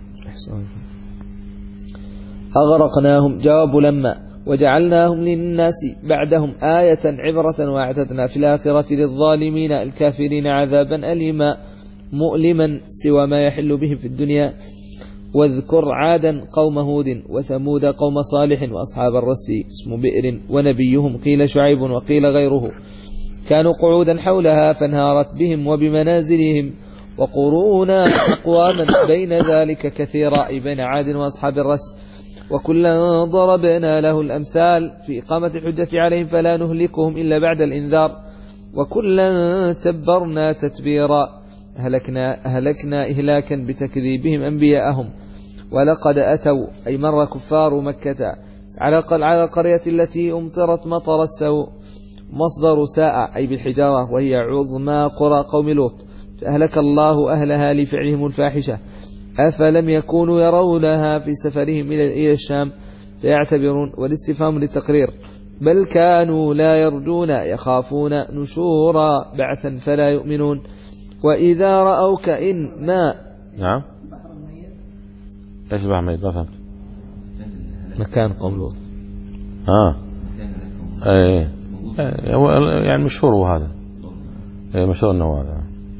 أغرقناهم جواب لما وجعلناهم للناس بعدهم آية عبرة وأعتدنا في الآخرة للظالمين الكافرين عذابا أليما مؤلما سوى ما يحل بهم في الدنيا. واذكر عادا قوم هود وثمود قوم صالح وأصحاب الرس اسم بئر ونبيهم قيل شعيب وقيل غيره كانوا قعودا حولها فانهارت بهم وبمنازلهم وقرونا أقواما بين ذلك كثيرا بين عاد وأصحاب الرس وكلا ضربنا له الأمثال في إقامة الحجة عليهم فلا نهلكهم إلا بعد الإنذار وكلا تبرنا تتبيرا أهلكنا, أهلكنا إهلاكا بتكذيبهم أنبياءهم. ولقد أتوا أي مر كفار مكة على القرية التي أمطرت مطر السوء مصدر ساء أي بالحجارة وهي عظمى قرى قوم لوط فأهلك الله أهلها لفعلهم الفاحشة أفلم يكونوا يرونها في سفرهم إلى الشام فيعتبرون والاستفهام للتقرير بل كانوا لا يرجون يخافون نشورا بعثا فلا يؤمنون. وإذا رأوك إن ما نعم ايش بحر ميت ما فهمت مكان قوم لوط اه ايه يعني مشهور هذا ايه مشهور انه هذا.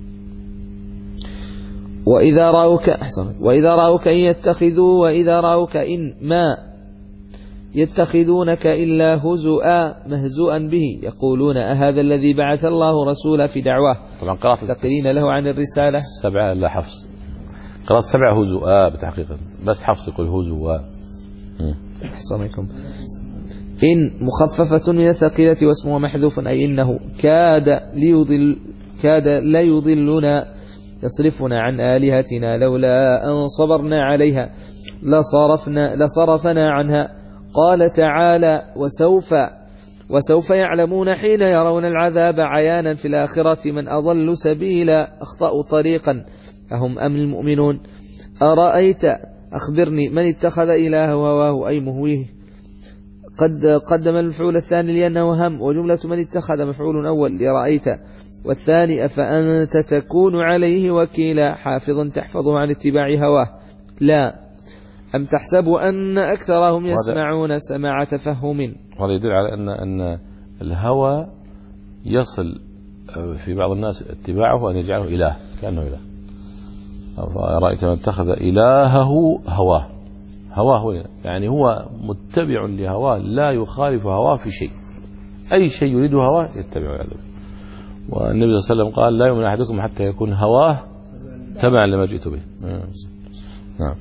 وإذا رأوك أحسن وإذا رأوك إن يتخذوا وإذا رأوك إن ما يتخذونك إلا هزؤا مهزوءا به يقولون أهذا الذي بعث الله رسولا في دعواه طبعا قرأت تقرين له عن الرسالة سبعة لا حفص قرأت سبعة هزؤا بتحقيق بس حفص يقول هزؤا. أحسنكم. إن مخففة من الثقيلة واسمه محذوف أي إنه كاد ليضل كاد لا يضلنا يصرفنا عن آلهتنا لولا أن صبرنا عليها لصرفنا لصرفنا عنها. قال تعالى وسوف وسوف يعلمون حين يرون العذاب عيانا في الآخرة من أضل سبيلا أخطأوا طريقا أهم أم المؤمنون. أرأيت أخبرني من اتخذ إله هواه أي مهويه قد قدم المفعول الثاني لأنه هم وجملة من اتخذ مفعول أول لرأيت والثاني أفأنت تكون عليه وكيلا حافظا تحفظه عن اتباع هواه لا أم تحسب أن أكثرهم يسمعون سماع تفهم. هذا يدل على أن أن الهوى يصل في بعض الناس اتباعه أن يجعله إله كأنه إله. رأيت من اتخذ إلهه هواه هواه يعني هو متبع لهواه لا يخالف هواه في شيء أي شيء يريد هواه يتبعه. والنبي صلى الله عليه وسلم قال لا يؤمن أحدكم حتى يكون هواه تبعا لما جئت به. نعم.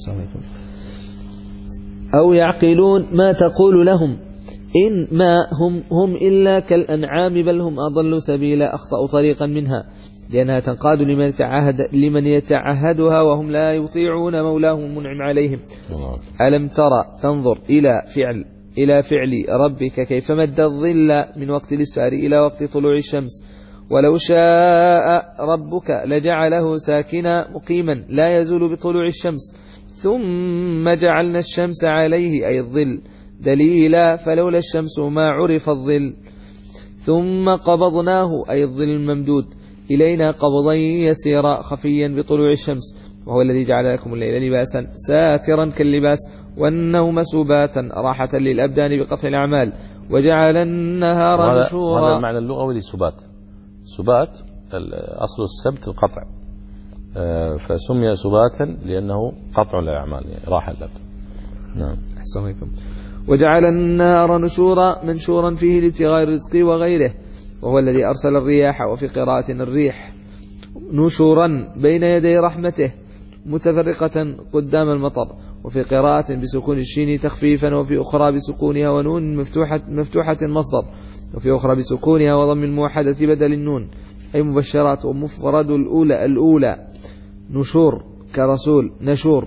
أو يعقلون ما تقول لهم إن ما هم هم إلا كالأنعام بل هم أضل سبيلا أخطأوا طريقا منها لأنها تنقاد لمن يتعهد لمن يتعهدها وهم لا يطيعون مولاهم المنعم عليهم. ألم ترى تنظر إلى فعل إلى فعل ربك كيف مد الظل من وقت الإسفار إلى وقت طلوع الشمس ولو شاء ربك لجعله ساكنا مقيما لا يزول بطلوع الشمس ثم جعلنا الشمس عليه أي الظل دليلا فلولا الشمس ما عرف الظل ثم قبضناه أي الظل الممدود إلينا قبضا يسيرا خفيا بطلوع الشمس وهو الذي جعل لكم الليل لباسا ساترا كاللباس والنوم سباتا راحة للأبدان بقطع الأعمال وجعل النهار نشورا. هذا المعنى اللغوي لسبات. سبات أصل السبت القطع فسمي سباتا لأنه قطع الأعمال يعني راحة للأبدان. نعم. أحسن عليكم. وجعل النهار نشورا منشورا فيه لابتغاء الرزق وغيره وهو الذي أرسل الرياح وفي قراءة الريح نشورا بين يدي رحمته متفرقة قدام المطر وفي قراءة بسكون الشين تخفيفا وفي أخرى بسكونها ونون مفتوحة, مفتوحة مصدر وفي أخرى بسكونها وضم الموحدة بدل النون أي مبشرات ومفرد الأولى الأولى نشور كرسول نشور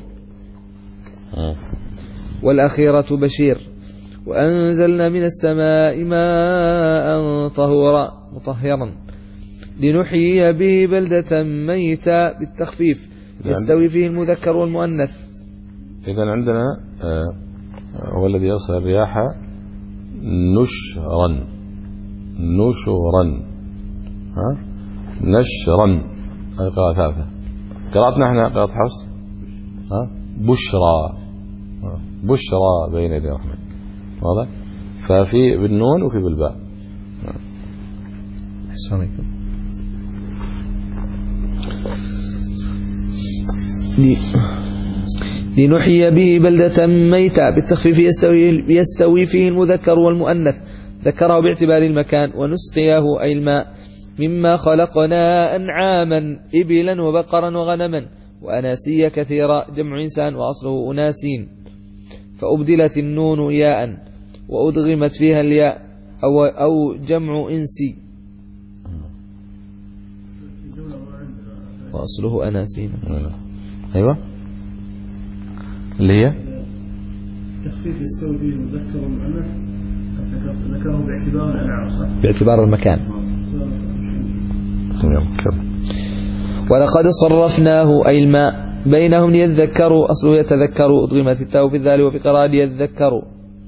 والأخيرة بشير وأنزلنا من السماء ماء طهورا مطهرا لنحيي به بلدة ميتا بالتخفيف يستوي فيه المذكر والمؤنث. إذن عندنا هو الذي يرسل الرياح نشرا نشرا ها نشرا هذه قراءة ثالثة. قراءتنا احنا قراءة حفص ها بشرى بشرى بين يدي الرحمن واضح ففي بالنون وفي بالباء. السلام عليكم. لنحيي به بلدة ميتة بالتخفيف يستوي, يستوي فيه المذكر والمؤنث ذكره باعتبار المكان ونسقيه أي الماء مما خلقنا أنعاما إبلا وبقرا وغنما وأناسيا كثيرا جمع إنسان وأصله أناسين فأبدلت النون ياء وأدغمت فيها الياء أو, أو جمع إنسي وأصله أناسين. أيوة اللي هي تخفيف يستوي فيه المذكر والمؤنث ذكره باعتبار الأنعام صح؟ باعتبار المكان. ولقد صرفناه أي الماء بينهم ليذكروا أصله يتذكروا أضغمت التاء في الذال وفي قراءة ليذكروا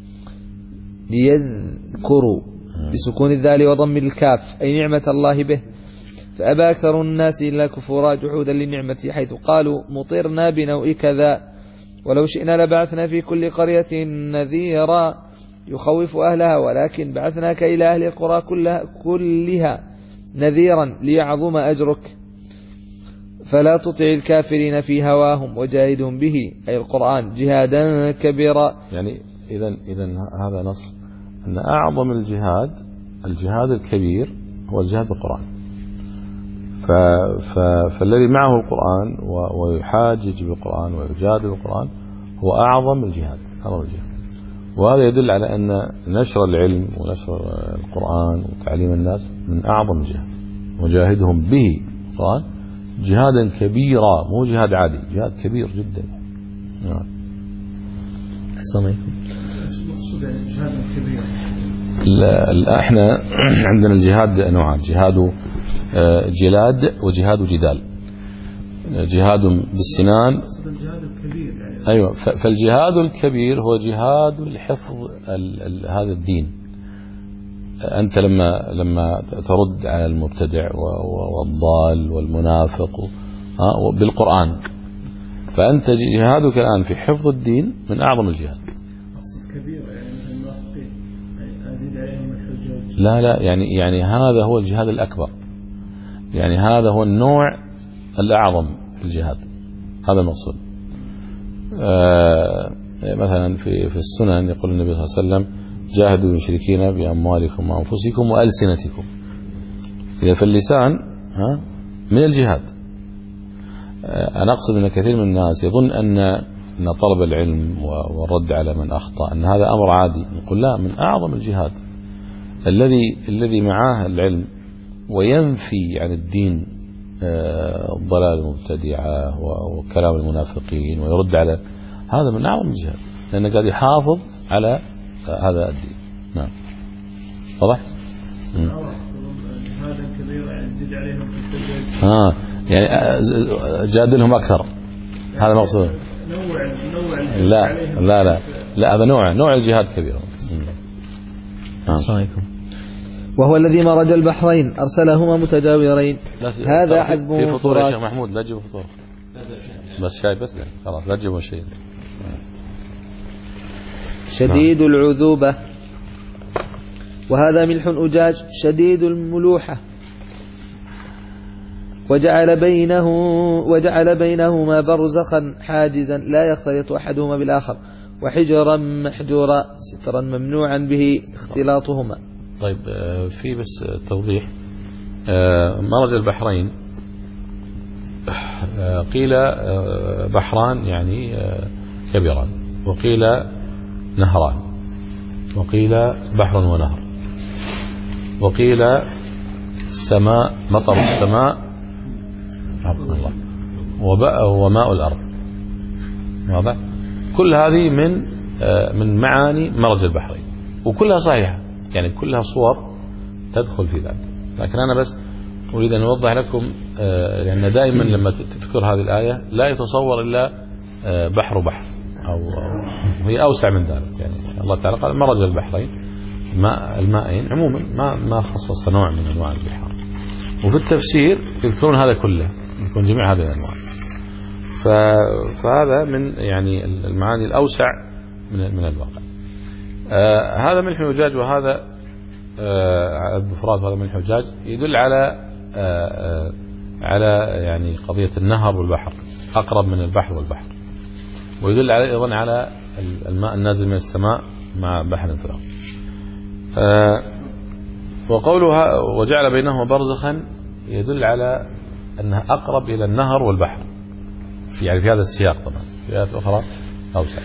ليذكروا بسكون الذال وضم الكاف أي نعمة الله به فأبى أكثر الناس إلا كفورا جحودا للنعمة حيث قالوا مطرنا بنوء كذا ولو شئنا لبعثنا في كل قرية نذيرا يخوف أهلها ولكن بعثناك إلى أهل القرى كلها, كلها نذيرا ليعظم أجرك فلا تطع الكافرين في هواهم وجاهدهم به أي القرآن جهادا كبيرا. يعني إذن, إذن هذا نص أن أعظم الجهاد الجهاد الكبير هو الجهاد بالقرآن ف ف فالذي معه القرآن ويحاجج بالقرآن ويجادل بالقرآن هو أعظم الجهاد أعظم الجهاد وهذا يدل على أن نشر العلم ونشر القرآن وتعليم الناس من أعظم الجهاد وجاهدهم به القرآن جهادا كبيرا مو جهاد عادي جهاد كبير جدا. نعم. السلام عليكم. جهاد كبير. لا احنا عندنا الجهاد نوعان جهاد جلاد وجهاد جدال. جهاد بالسنان الجهاد الكبير يعني. أيوة فالجهاد الكبير هو جهاد الحفظ هذا الدين. أنت لما لما ترد على المبتدع والضال والمنافق بالقرآن فأنت جهادك الآن في حفظ الدين من أعظم الجهاد. كبيرة يعني مثل المنافقين أزيد عليهم الحجج. لا لا يعني يعني هذا هو الجهاد الأكبر يعني هذا هو النوع الأعظم في الجهاد هذا المقصود. آه مثلا في في السنن يقول النبي صلى الله عليه وسلم جاهدوا المشركين بأموالكم وأنفسكم وألسنتكم. إذا فاللسان ها من الجهاد أنا أقصد أن كثير من الناس يظن أن أن طلب العلم والرد على من أخطأ أن هذا أمر عادي. نقول لا، من أعظم الجهاد الذي الذي معاه العلم وينفي عن الدين ضلال المبتدعة وكلام المنافقين ويرد على، هذا من أعظم الجهاد، لأنه قاعد يحافظ على هذا الدين. نعم واضح؟ هذا كبير يعني تزيد عليهم في التجارب. اه يعني جادلهم أكثر، هذا مقصود. نوع نوع لا لا لا لا هذا نوع نوع الجهاد كبير. السلام عليكم. وهو الذي مرج البحرين أرسلهما متجاورين. هذا عذبه في فطور يا شيخ محمود، لا تجيبوا فطور بس شاي بس، خلاص لا تجيبوا شيء. شديد العذوبة، وهذا ملح أجاج شديد الملوحة، وجعل بينه وجعل بينهما برزخا حاجزا لا يختلط أحدهما بالآخر، وحجرا محجورا سترا ممنوعا به اختلاطهما. طيب في بس توضيح، مرج البحرين قيل بحران يعني كبيران، وقيل نهران، وقيل بحر ونهر، وقيل السماء مطر السماء الله وماء الأرض. واضح؟ كل هذه من من معاني مرج البحرين، وكلها صحيحة، يعني كلها صور تدخل في ذلك. لكن أنا بس أريد أن أوضح لكم، لأن دائما لما تذكر هذه الآية لا يتصور إلا بحر بحر، أو هي أوسع من ذلك. يعني الله تعالى قال مرج البحرين، ماء المائين عموما، ما ما خصص نوع من أنواع البحار. وفي التفسير يذكرون هذا كله، يكون جميع هذه الأنواع. فهذا من يعني المعاني الأوسع من من الواقع. آه هذا ملح وجاج، وهذا آه البفرات، وهذا ملح وجاج يدل على آه آه على يعني قضية النهر والبحر، أقرب من البحر والبحر، ويدل على أيضا على الماء النازل من السماء مع بحر في الأرض. آه وقولها وجعل بينهما برزخا يدل على أنها أقرب إلى النهر والبحر، في يعني في هذا السياق. طبعا في آيات أخرى أوسع.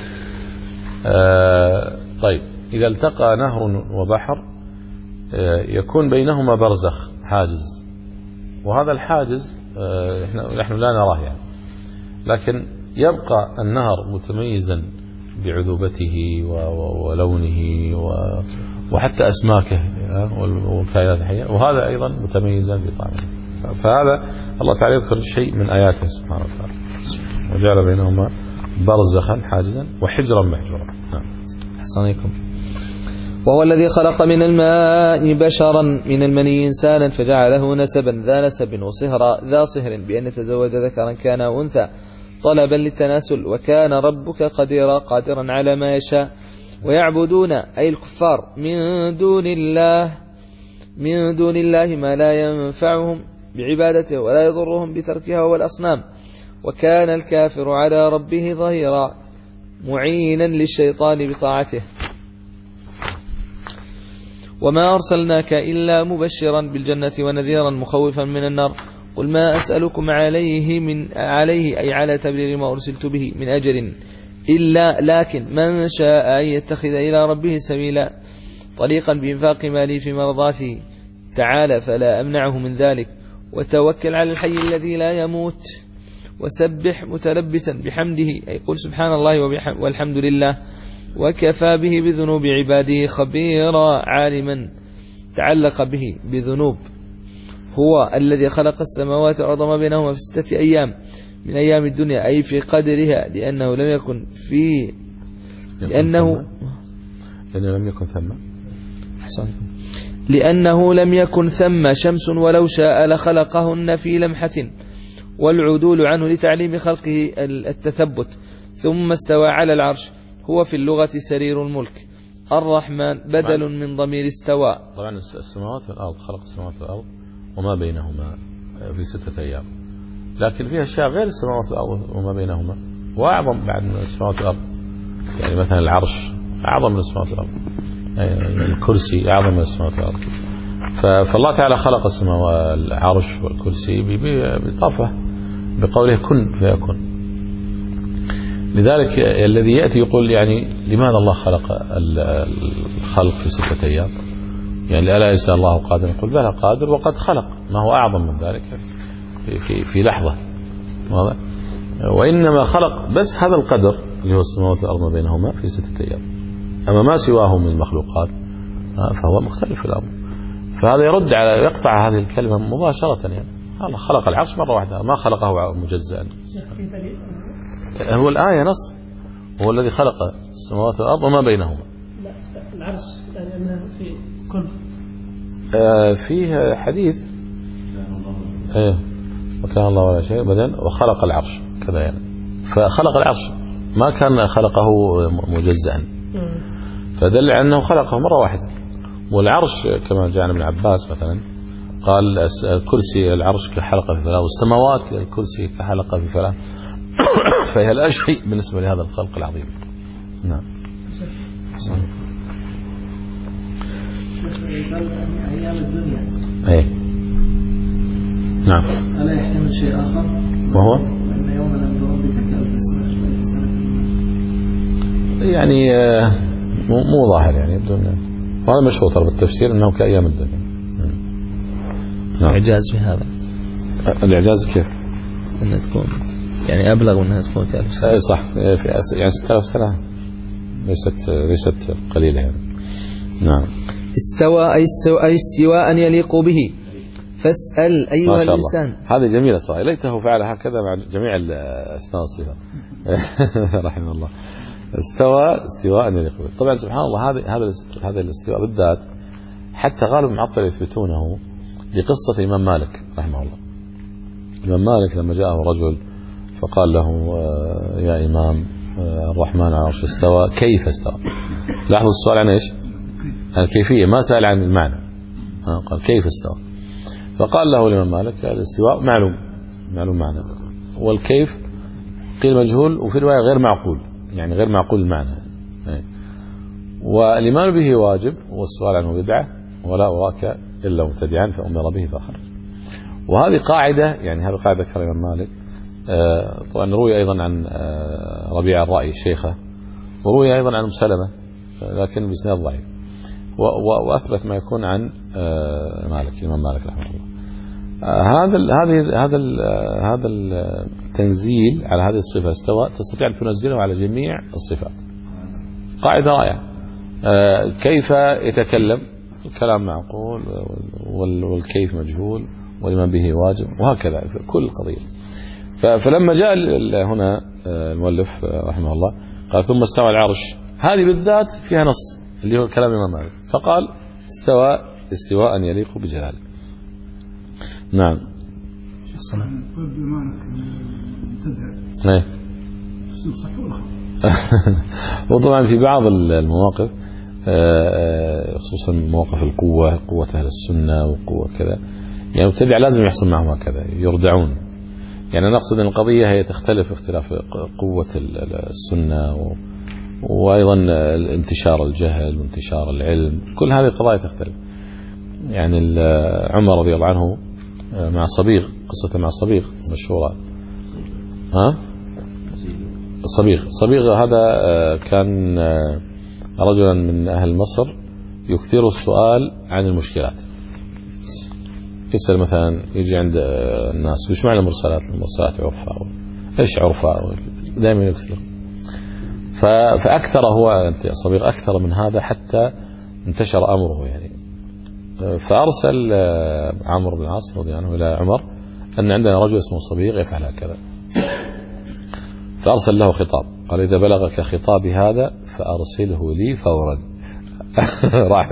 آه طيب إذا التقى نهر وبحر آه يكون بينهما برزخ حاجز، وهذا الحاجز آه إحنا نحن لا نراه يعني، لكن يبقى النهر متميزا بعذوبته ولونه وحتى أسماكه والكائنات الحية، وهذا أيضا متميزا بطعمه. فهذا الله تعالى يذكر شيء من آياته سبحانه وتعالى، وجعل بينهما برزخا حاجزا وحجرا محجورا. نعم. أحسن عليكم. وهو الذي خلق من الماء بشرا من المني إنسانا فجعله نسبا ذا نسب وصهرا ذا صهر بأن يتزوج ذكرا كان أو أنثى طلبا للتناسل، وكان ربك قديرا قادرا على ما يشاء. ويعبدون أي الكفار من دون الله من دون الله ما لا ينفعهم بعبادته ولا يضرهم بتركها والأصنام، وكان الكافر على ربه ظهيرا معينا للشيطان بطاعته. وما أرسلناك إلا مبشرا بالجنة ونذيرا مخوفا من النار. قل ما أسألكم عليه من عليه أي على تبليغ ما أرسلت به من أجر إلا لكن من شاء أن يتخذ إلى ربه سبيلا طريقا بإنفاق مالي في مرضاته تعالى فلا أمنعه من ذلك. وتوكل على الحي الذي لا يموت وسبح متلبسا بحمده أي قل سبحان الله والحمد لله وكفى به بذنوب عباده خبيرا عالما تعلق به بذنوب. هو الذي خلق السماوات والأرض ما بينهما في ستة أيام من أيام الدنيا أي في قدرها لأنه لم يكن في لأنه لأنه لم يكن ثم لأنه لم يكن ثم شمس ولو شاء لخلقهن في لمحة، والعدول عنه لتعليم خلقه التثبت. ثم استوى على العرش. هو في اللغة سرير الملك. الرحمن بدل من ضمير استوى. طبعا السماوات والأرض خلق السماوات والأرض وما بينهما في ستة أيام، لكن فيها أشياء غير السماوات والأرض وما بينهما وأعظم بعد من السماوات والأرض. يعني مثلا العرش أعظم من السماوات والأرض، يعني الكرسي أعظم من السماوات والأرض. فالله تعالى خلق السماوات العرش والكرسي بطفة بقوله كن فيكون. لذلك الذي يأتي يقول يعني لماذا الله خلق الخلق في ستة أيام؟ يعني ألا ليس الله قادر؟ يقول بلى قادر وقد خلق ما هو أعظم من ذلك في, في, في لحظة. وإنما خلق بس هذا القدر اللي هو السماوات والأرض ما بينهما في ستة أيام، أما ما سواه من المخلوقات فهو مختلف في الأمر. فهذا يرد على يقطع هذه الكلمة مباشرة. يعني الله خلق العرش مرة واحدة ما خلقه مجزأ. هو الآية نص هو الذي خلق السماوات والأرض وما بينهما. لا العرش لأنه في كل آه فيه حديث ايه وكان الله ولا شيء بعدين وخلق العرش كذا يعني. فخلق العرش ما كان خلقه مجزأ، فدل على أنه خلقه مرة واحدة. والعرش كما جاء عن ابن عباس مثلا قال الكرسي العرش كحلقة في فلاة والسماوات الكرسي كحلقة في فلاة. فهي لا شيء بالنسبة لهذا الخلق العظيم. نعم. أيام الدنيا أي نعم. ألا يحتمل شيء آخر وهو وإن يوما عند ربك كألف سنة؟ يعني مو مو ظاهر يعني بدون. وهذا مشهور ترى بالتفسير أنه كأيام الدنيا. نعم. إعجاز في هذا. الإعجاز كيف؟ أنها تكون يعني أبلغ من أنها تكون كألف سنة. أي صح في يعني ستة آلاف سنة ليست ليست قليلة يعني. نعم. استوى أي استوى أي استواء يليق به فاسأل أيها الإنسان. هذه جميلة صراحة. ليته فعل هكذا مع جميع الأسماء والصفات. رحمه الله. استوى استواء يليق به. طبعا سبحان الله هذا هذا هذا الاستواء بالذات حتى غالب المعطل يثبتونه بقصة إمام مالك رحمه الله. الإمام مالك لما جاءه رجل فقال له يا إمام الرحمن على العرش استوى كيف استوى؟ لاحظوا السؤال عن إيش؟ الكيفية، ما سأل عن المعنى. قال كيف استوى؟ فقال له الإمام مالك الاستواء معلوم معلوم معنى، والكيف قيل مجهول وفي رواية غير معقول يعني غير معقول المعنى. والإيمان به واجب والسؤال عنه بدعة ولا أراك إلا مبتدعا فأمر به فخرج. وهذه قاعدة يعني هذه قاعدة ذكرها الإمام مالك. طبعا روي أيضا عن ربيع الرأي الشيخة وروي أيضا عن سلمة لكن بإسناد ضعيف، وأثبت ما يكون عن مالك الإمام مالك رحمه الله. هذا ال هذه هذا ال هذا التنزيل على هذه الصفة استوى تستطيع أن تنزله على جميع الصفات. قاعدة رائعة. كيف يتكلم الكلام معقول والكيف مجهول والإيمان به واجب وهكذا في كل قضية. فلما جاء هنا المؤلف رحمه الله قال ثم استوى العرش، هذه بالذات فيها نص اللي هو كلام الإمام مالك، فقال استوى استواء يليق بجلاله. نعم. ايه وطبعا في بعض المواقف خصوصا مواقف القوة قوة أهل السنة وقوة كذا يعني المبتدع لازم يحصل معهم هكذا يردعون. يعني نقصد أن القضية هي تختلف اختلاف قوة السنة و وأيضا انتشار الجهل وانتشار العلم، كل هذه القضايا تختلف. يعني عمر رضي الله عنه مع صبيغ، قصة مع صبيغ مشهورة. ها؟ صبيغ صبيغ هذا كان رجلا من أهل مصر يكثر السؤال عن المشكلات. يسأل مثلا يجي عند الناس وش معنى المرسلات؟ المرسلات عرفة ايش عرفة؟ دائما يكثر. فأكثر هو صبيغ أكثر من هذا حتى انتشر أمره يعني. فأرسل عمرو بن العاص رضي الله عنه إلى عمر أن عندنا رجل اسمه صبيغ يفعل هكذا. فأرسل له خطاب قال إذا بلغك خطابي هذا فأرسله لي فورا. راح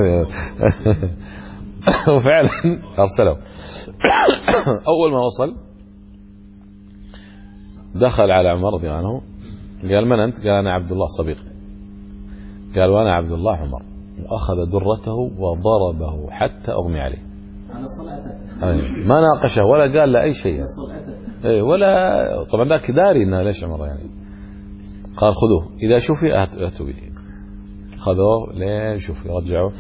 وفعلا أرسله. أول ما وصل دخل على عمر رضي الله عنه قال من أنت؟ قال أنا عبد الله صبيغ. قال وأنا عبد الله عمر. وأخذ درته وضربه حتى أغمي عليه. ما ناقشه ولا قال له أي شيء يعني. ولا طبعا ذاك داري إنه ليش عمر يعني. قال خذوه إذا شوفي أتوا به. خذوه لين شوفي رجعوه.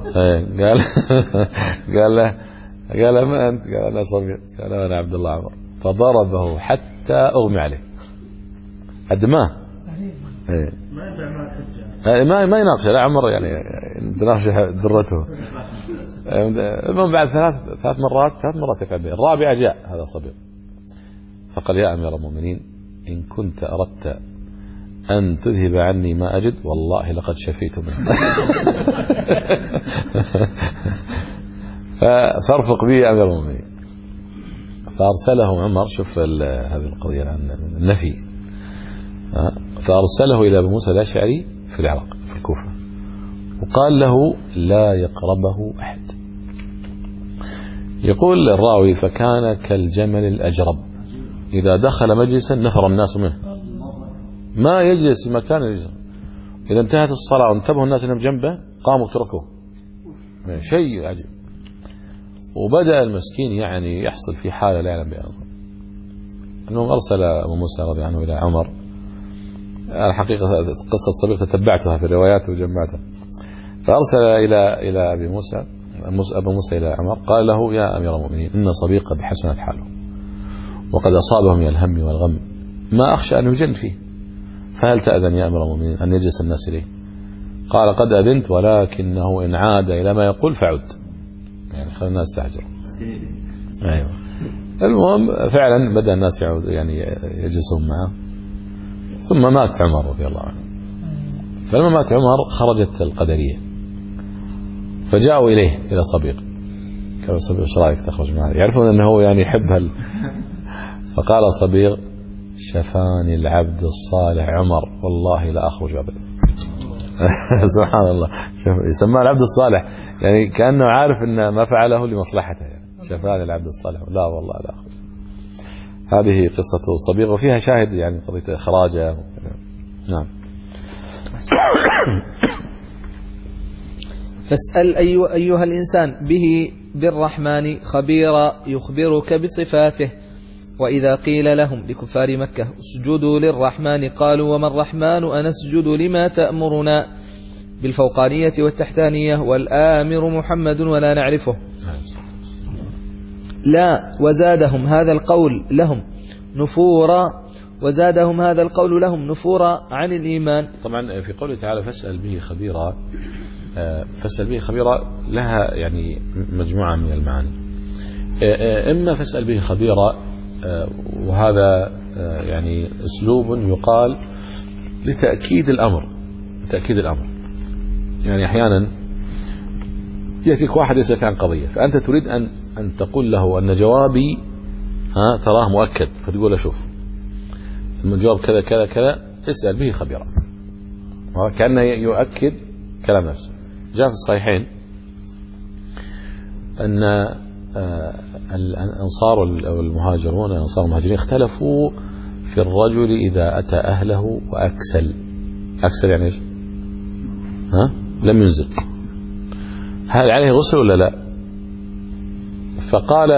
قال قال له قال ما أنت؟ قال أنا صبيغ. قال أنا عبد الله عمر. فضربه حتى أغمي عليه أدماه. إيه. ما ما يناقش لا عمر يعني بناقش درته. المهم بعد ثلاث ثلاث مرات ثلاث مرات يفعل به. الرابعة جاء هذا صبي فقال يا أمير المؤمنين إن كنت أردت أن تذهب عني ما أجد والله لقد شفيت منه. فارفق به يا أمير المؤمنين. فأرسله عمر. شوف هذه القضية عن النفي. فأرسله إلى أبو موسى الأشعري في العراق في الكوفة وقال له لا يقربه أحد. يقول الراوي فكان كالجمل الأجرب إذا دخل مجلسا نفر الناس منه ما يجلس في مكان يجلس. إذا انتهت الصلاة وانتبهوا الناس أنهم جنبه قاموا تركوه. شيء عجيب. وبدأ المسكين يعني يحصل في حالة لا يعلم بها. أنه أرسل أبو موسى رضي عنه إلى عمر. الحقيقة قصة صبيغ تتبعتها في الروايات وجمعتها. فأرسل إلى إلى أبي موسى أبو موسى إلى عمر قال له يا أمير المؤمنين إن صبيغ بحسنت حاله وقد أصابه من الهم والغم ما أخشى أن يجن فيه فهل تأذن يا أمير المؤمنين أن يجلس الناس إليه؟ قال قد أذنت ولكنه إن عاد إلى ما يقول فعد يعني خلى الناس تحجر. أيوة. المهم فعلا بدأ الناس يعود يعني يجلسون معه ثم مات عمر رضي الله عنه. فلما مات عمر خرجت القدرية فجاءوا إليه إلى صبيغ قالوا صبيغ ايش رايك تخرج معه؟ يعرفون أنه يعني يحب هال. فقال صبيغ شفاني العبد الصالح عمر والله لا أخرج أبدا. سبحان الله. يسمى العبد الصالح يعني كأنه عارف أن ما فعله لمصلحته يعني. شفاني العبد الصالح لا والله لا أخرج. هذه قصة صبيغ وفيها شاهد يعني قضية إخراجه. نعم. فاسأل أيها, أيها الإنسان به بالرحمن خبيرا يخبرك بصفاته. وإذا قيل لهم لكفار مكة اسجدوا للرحمن قالوا وما الرحمن أنسجد لما تأمرنا بالفوقانية والتحتانية والآمر محمد ولا نعرفه. لا وزادهم هذا القول لهم نفورا وزادهم هذا القول لهم نفورا عن الإيمان. طبعا في قوله تعالى فاسأل به خبيرا فاسأل به خبيرا لها يعني مجموعة من المعاني. إما فاسأل به خبيرا وهذا يعني أسلوب يقال لتأكيد الأمر تأكيد الأمر يعني أحيانا يأتيك واحد يسألك عن قضية فأنت تريد أن أن تقول له أن جوابي ها تراه مؤكد فتقول له شوف الجواب كذا كذا كذا اسأل به خبيرا كأنه يؤكد كلام نفسه. جاء في الصحيحين أن الأنصار أو المهاجرون الأنصار المهاجرين اختلفوا في الرجل إذا أتى أهله وأكسل. أكسل يعني إيش؟ ها لم ينزل هل عليه غسل ولا لا؟ فقال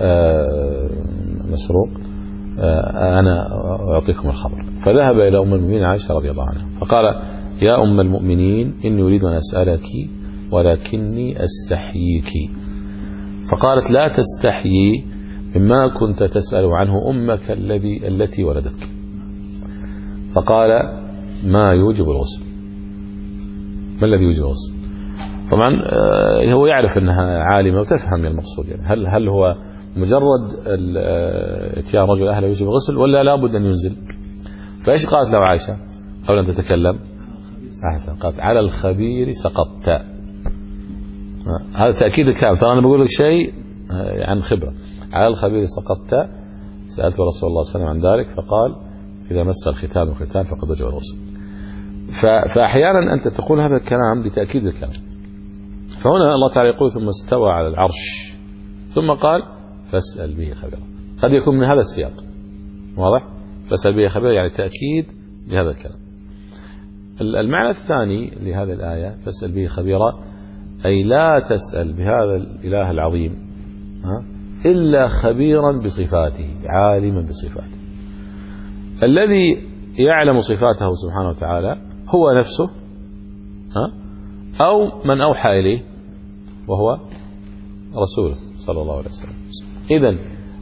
مسروق أنا أعطيكم الخبر. فذهب إلى أم المؤمنين عائشة رضي الله عنها فقال يا أم المؤمنين إني أريد أن أسألك ولكني أستحييك. فقالت لا تستحيي مما كنت تسأل عنه أمك الذي التي ولدتك. فقال ما يوجب الغسل. ما الذي يوجب الغسل؟ طبعا هو يعرف أنها عالمة وتفهم المقصود يعني هل هل هو مجرد اتيان رجل أهله يوجب الغسل ولا لابد أن ينزل؟ فإيش قالت له عائشة قبل أن تتكلم؟ أحسن قالت على الخبير سقطت. هذا تأكيد الكلام. ترى أنا بقول لك شيء عن خبرة. على الخبير سقطت. سألت رسول الله صلى الله عليه وسلم عن ذلك فقال إذا مس الختان والختان فقد وجب الغسل. فأحيانا أنت تقول هذا الكلام بتأكيد الكلام. فهنا الله تعالى يقول ثم استوى على العرش ثم قال فاسأل به خبيرا. قد يكون من هذا السياق واضح. فاسأل به خبيرا يعني تأكيد لهذا الكلام. المعنى الثاني لهذه الآية فاسأل به خبيرا أي لا تسأل بهذا الإله العظيم ها إلا خبيرا بصفاته عالما بصفاته. الذي يعلم صفاته سبحانه وتعالى هو نفسه ها أو من أوحى إليه وهو رسوله صلى الله عليه وسلم. إذن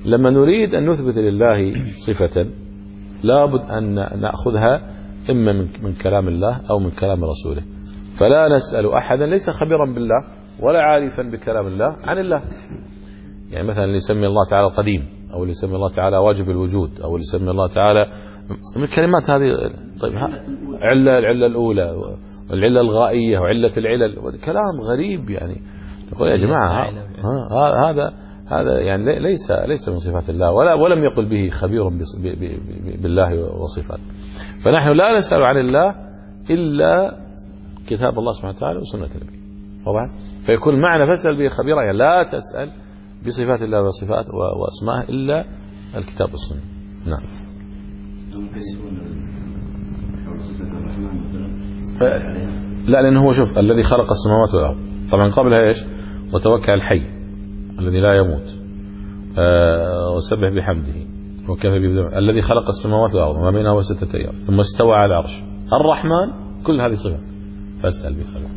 لما نريد أن نثبت لله صفة لابد أن نأخذها إما من كلام الله أو من كلام رسوله، فلا نسأل أحدا ليس خبيرا بالله ولا عارفا بكلام الله عن الله. يعني مثلا اللي يسمي الله تعالى قديم، أو اللي يسمي الله تعالى واجب الوجود، أو اللي يسمي الله تعالى من الكلمات هذه. طيب علة العلة الأولى والعلة الغائية وعلة العلل، كلام غريب يعني. يقول يا جماعة هذا هذا يعني ليس ليس من صفات الله، ولا ولم يقل به خبير بالله وصفاته. فنحن لا نسأل عن الله إلا كتاب الله سبحانه وتعالى وسنة النبي. طبعا فيكون معنى فاسأل به خبيرا، يعني لا تسأل بصفات الله وصفات واسمائه إلا الكتاب والسنة. نعم. ف... لا، لأنه هو شوف الذي خلق السماوات والأرض، طبعا قبلها إيش؟ وتوكل الحي الذي لا يموت أه وسبح بحمده وكفى به، الذي خلق السماوات والأرض وما بينهما ستة أيام ثم استوى على العرش الرحمن، كل هذه صفات فاسأل به خبيرا.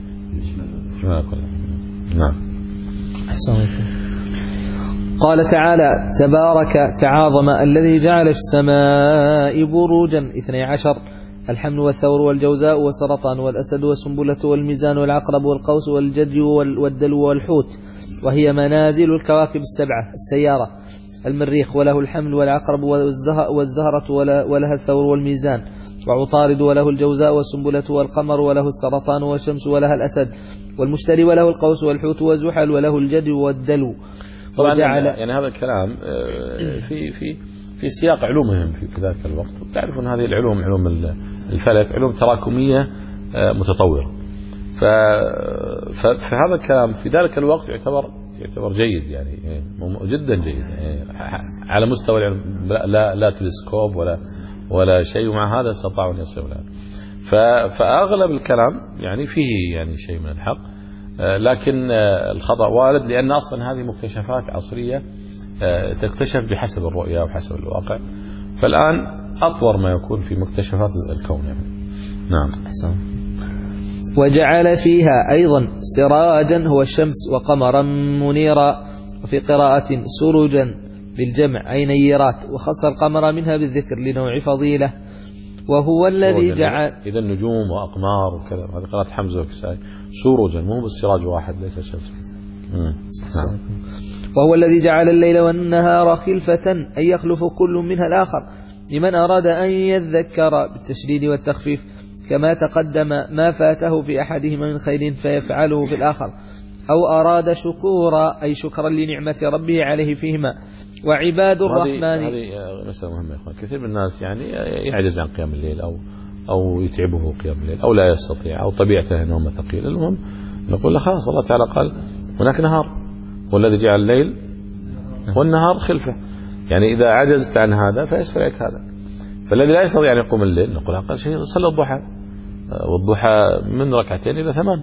نعم. أحسن. قال تعالى: تبارك تعاظم الذي جعل في السماء بروجا اثني عشر، الحمل والثور والجوزاء والسرطان والأسد والسنبلة والميزان والعقرب والقوس والجدي والدلو والحوت، وهي منازل الكواكب السبعة السيارة المريخ، وله الحمل والعقرب والزهرة ولها الثور والميزان، وعطارد وله الجوزاء والسنبلة والقمر وله السرطان والشمس ولها الأسد والمشتري وله القوس والحوت وزحل وله الجدي والدلو. طبعا يعني هذا الكلام في في في سياق علومهم في ذاك الوقت. تعرفون هذه العلوم، علوم الفلك، علوم تراكمية متطورة. فهذا الكلام في ذلك الوقت يعتبر يعتبر جيد، يعني جدا جيد، يعني على مستوى العلم. لا لا تلسكوب ولا ولا شيء، ومع هذا استطاعوا أن يصلوا له. فأغلب الكلام يعني فيه يعني شيء من الحق، لكن الخطأ وارد، لأن أصلا هذه مكتشفات عصرية تكتشف بحسب الرؤية وحسب الواقع. فالآن أطور ما يكون في مكتشفات الكون يعني. نعم. أحسن. وجعل فيها أيضا سراجا هو الشمس وقمرا منيرا، وفي قراءة سروجا بالجمع أي نيرات، وخص القمر منها بالذكر لنوع فضيلة. وهو الذي جعل إذا النجوم وأقمار وكذا، هذه قراءة حمزة وكسائي. سروجا مو بالسراج واحد، ليس شمس. نعم. وهو الذي جعل الليل والنهار خلفة أي يخلف كل منها الآخر لمن أراد أن يذكر بالتشديد والتخفيف، كما تقدم ما فاته في أحدهما من خير فيفعله في الآخر، أو أراد شكورا أي شكرا لنعمة ربه عليه فيهما. وعباد الرحمن، هذه مسألة مهمة يا إخوان. كثير من الناس يعني يعجز عن قيام الليل، أو أو يتعبه قيام الليل، أو لا يستطيع، أو طبيعته نومه ثقيل. المهم نقول له خلاص، الله تعالى قال هناك نهار، والذي جعل الليل والنهار خلفه. يعني إذا عجزت عن هذا فيسفر عليك هذا. فالذي لا يستطيع أن يقوم الليل نقول أقل شيء صلى الضحى، والضحى من ركعتين إلى ثمان.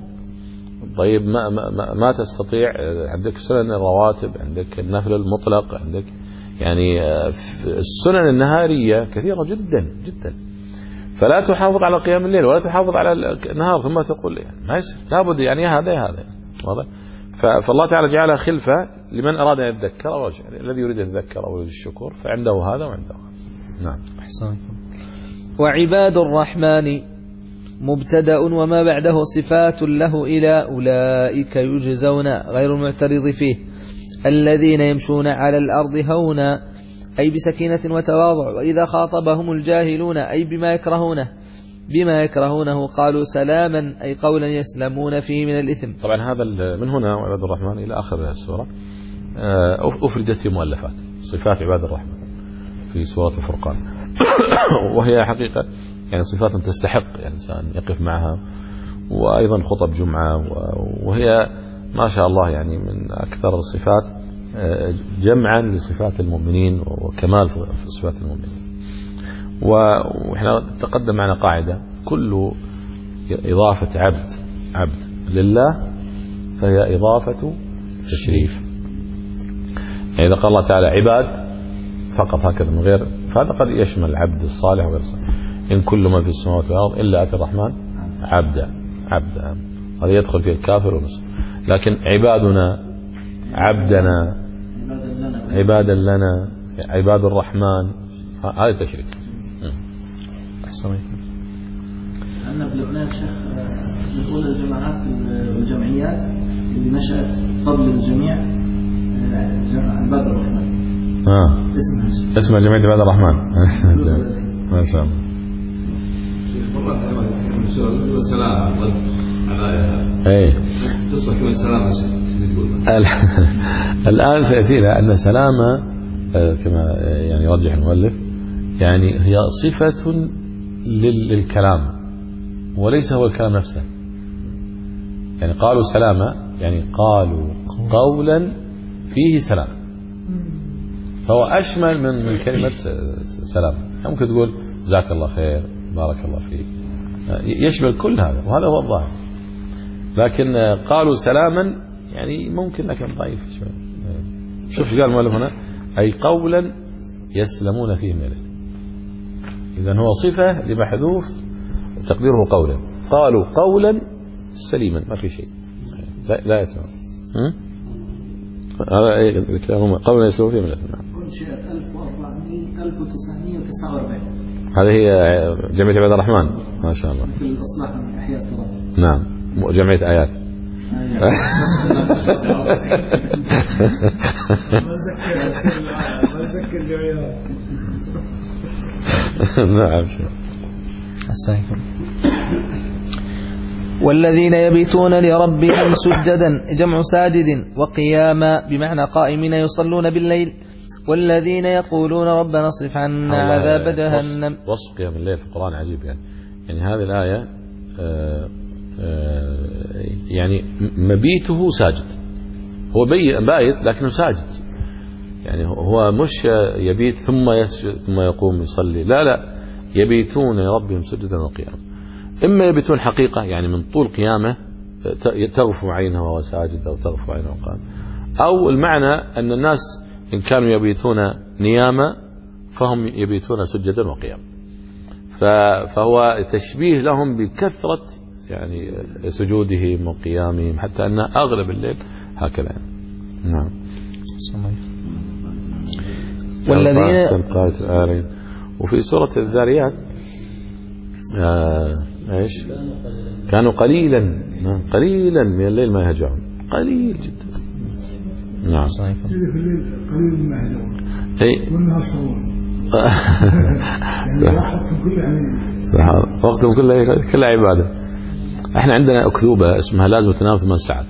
طيب ما, ما, ما تستطيع، عندك سنن الرواتب، عندك النفل المطلق، عندك يعني السنن النهارية كثيرة جدا جدا. فلا تحافظ على قيام الليل ولا تحافظ على النهار ثم تقول يعني ما يصير، لابد يعني هذا هذا واضح. فالله تعالى جعلها خلفة لمن أراد أن يتذكر أو يعني الذي يريد أن يتذكر أو يريد الشكر، فعنده هذا وعنده هذا. نعم. أحسنكم. وعباد الرحمن مبتدأ وما بعده صفات له إلى أولئك يجزون غير المعترض فيه، الذين يمشون على الأرض هونا أي بسكينة وتواضع، وإذا خاطبهم الجاهلون أي بما يكرهونه بما يكرهونه قالوا سلاما أي قولا يسلمون فيه من الإثم. طبعا هذا من هنا وعباد الرحمن إلى آخر السورة أفردت في مؤلفات صفات عباد الرحمن في سورة الفرقان. وهي حقيقة يعني صفات تستحق يعني الإنسان يقف معها، وأيضا خطب جمعة، وهي ما شاء الله يعني من أكثر الصفات جمعا لصفات المؤمنين وكمال في صفات المؤمنين. وإحنا تقدم معنا قاعدة: كل إضافة عبد عبد لله فهي إضافة تشريف. يعني إذا قال الله تعالى عباد فقط هكذا من غير، فهذا قد يشمل العبد الصالح وغير الصالح. إن كل ما في السماوات والأرض إلا أتى الرحمن عبدا عبدا، هذا يدخل فيه الكافر والمسلم. لكن عبادنا عبدنا عبادا لنا، عباد الرحمن، هذا تشريك. أحسن. عندنا في لبنان شيخ نقول الجماعات والجمعيات اللي نشأت قبل الجميع عباد الرحمن. آه. اسمها اسمها جمعية عباد الرحمن. ما شاء الله. والسلام ايه تصبح كمان سلامة. الآن سيأتينا أن سلامة كما يعني يرجح المؤلف يعني هي صفة للكلام وليس هو الكلام نفسه. يعني قالوا سلامة يعني قالوا قولا فيه سلام، فهو أشمل من من كلمة سلام. ممكن تقول جزاك الله خير، بارك الله فيك، يشمل كل هذا وهذا هو الظاهر. لكن قالوا سلاما يعني ممكن لكن ضعيف شوي. شوف قال المؤلف هنا أي قولا يسلمون فيه من الإثم. إذن هو صفة لمحذوف تقديره قولا. قالوا قولا سليما ما في شيء لا يسلم. هذا الكلام قولا يسلمون فيه من الإثم. أنشئت ألف وأربعمائة ألف وتسعمائة وتسعة وأربعين. هذه هي جمعية عباد الرحمن ما شاء الله. في الإصلاح من أحياء التراب. نعم جمعية آيات. نعم. والذين يبيتون لربهم سجدا جمع ساجد وقياما بمعنى قائمين يصلون بالليل. والذين يقولون ربنا اصرف عنا عذاب جهنم. وصف قيام الليل في القرآن عجيب يعني. يعني هذه الآية آه آه يعني مبيته ساجد، هو بايت لكنه ساجد. يعني هو مش يبيت ثم يسجد ثم يقوم يصلي، لا لا يبيتون لربهم سجدا وقياما. إما يبيتون حقيقة يعني من طول قيامه تغفو عينه وهو ساجد أو تغفو عينه وقام، أو المعنى أن الناس إن كانوا يبيتون نياما فهم يبيتون سجدا وقياما. فهو تشبيه لهم بكثرة يعني سجودهم وقيامهم حتى أن أغلب الليل هكذا. نعم. والذين وفي سورة الذاريات آه ايش كانوا قليلا قليلا من الليل ما يهجعون، قليل جدا. نعم. قليل ما يهجعون. اي والنهار صور. يعني راحتهم كلها عمليه. وقتهم كله كله عباده. احنا عندنا اكذوبه اسمها لازم تنام ثمان ساعات.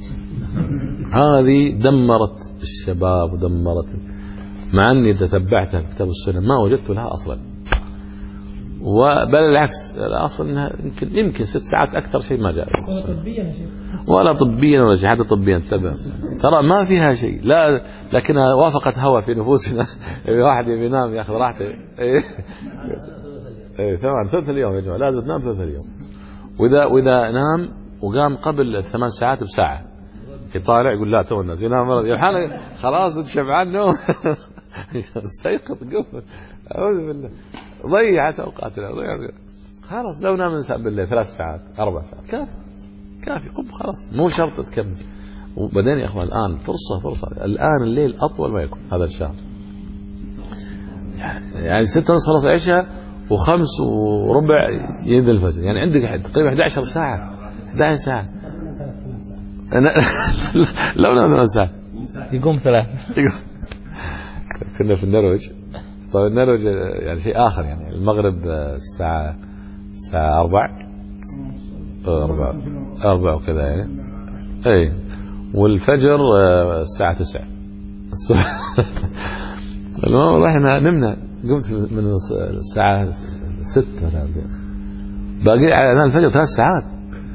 هذه دمرت الشباب ودمرت، مع اني تتبعتها في كتاب السنه ما وجدت لها اصلا، وبل العكس الاصل انها يمكن يمكن ست ساعات اكثر شيء ما جاء. ولا طبيا يا شيخ، ولا طبيا ولا شيء، حتى طبيا انتبه ترى ما فيها شيء، لا لكنها وافقت هوى في نفوسنا. واحد يبي ينام ياخذ راحته. ايه ايه ثمان ثلث اليوم يا جماعه لازم تنام ثلث اليوم. واذا واذا نام وقام قبل الثمان ساعات بساعه يطالع يقول لا تو الناس ينام مرض يا خلاص انت شبعان نوم. استيقظ قف اعوذ بالله ضيعت اوقاتنا ضيعت. خلاص لو نام الانسان بالليل ثلاث ساعات اربع ساعات كافي كافي قم خلاص، مو شرط تكمل. وبعدين يا اخوان الان فرصه فرصه الان الليل اطول ما يكون هذا الشهر، يعني ستة ونص خلاص عشاء وخمس وربع ينزل الفجر، يعني عندك تقريبا أحد عشر ساعه أحد عشر ساعه. أنا لو نام ثمان ساعات يقوم ثلاث. كنا في النرويج. طيب النرويج يعني شيء آخر، يعني المغرب الساعة الساعة أربع أربع أربع وكذا يعني أي، والفجر الساعة تسعة. المهم والله إحنا نمنا، قمت من الساعة ستة مثلا باقي على الفجر ثلاث ساعات.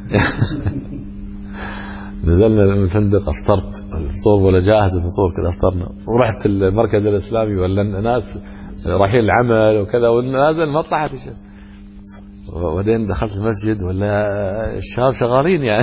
نزلنا من الفندق افطرت الفطور ولا جاهز الفطور كذا افطرنا، ورحت المركز الاسلامي ولا الناس رايحين العمل وكذا ونازل ما طلعت شيء، وبعدين دخلت المسجد ولا الشباب شغالين يعني.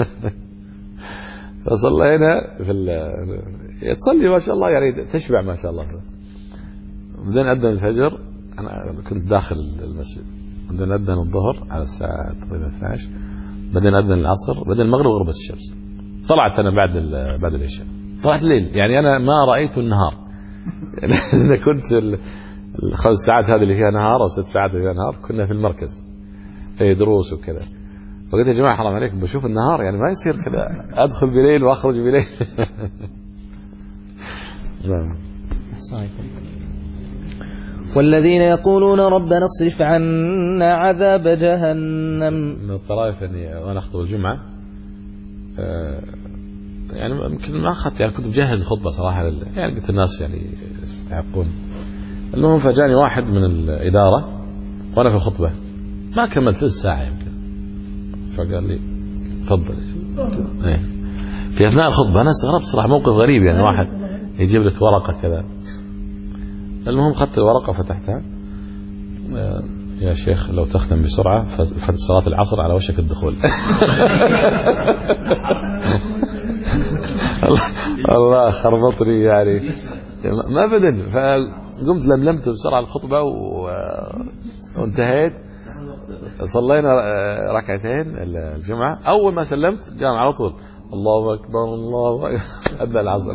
فصلينا في تصلي ما شاء الله يعني تشبع ما شاء الله. بعدين أذن الفجر، انا كنت داخل المسجد، بعدين أذن الظهر على الساعه تقريبا اثنتي عشرة، بعدين أذن العصر، بعدين المغرب وغربت الشمس. طلعت أنا بعد بعد العشاء، طلعت الليل، يعني أنا ما رأيت النهار إذا كنت الخمس ساعات هذه اللي فيها نهار أو ست ساعات اللي فيها نهار كنا في المركز في دروس وكذا. فقلت يا جماعة حرام عليكم بشوف النهار يعني ما يصير كذا أدخل بليل وأخرج بليل. نعم. والذين يقولون ربنا اصرف عنا عذاب جهنم. من الطرائف أني وأنا أخطب الجمعة يعني يمكن ما أخذت يعني كنت بجهز خطبة صراحة يعني قلت الناس يعني يستحقون. المهم فجاني واحد من الإدارة وأنا في الخطبة ما كملت ثلث ساعة يمكن فقال لي تفضل. في أثناء الخطبة أنا استغربت صراحة موقف غريب يعني واحد يجيب لك ورقة كذا. المهم خدت الورقة فتحتها يا شيخ لو تختم بسرعة فتح صلاة العصر على وشك الدخول. الله خربطني يعني ما بدن. فقمت لملمت بسرعة الخطبة وانتهيت صلينا ركعتين الجمعة. أول ما سلمت قام على طول الله أكبر الله أكبر أدى العصر.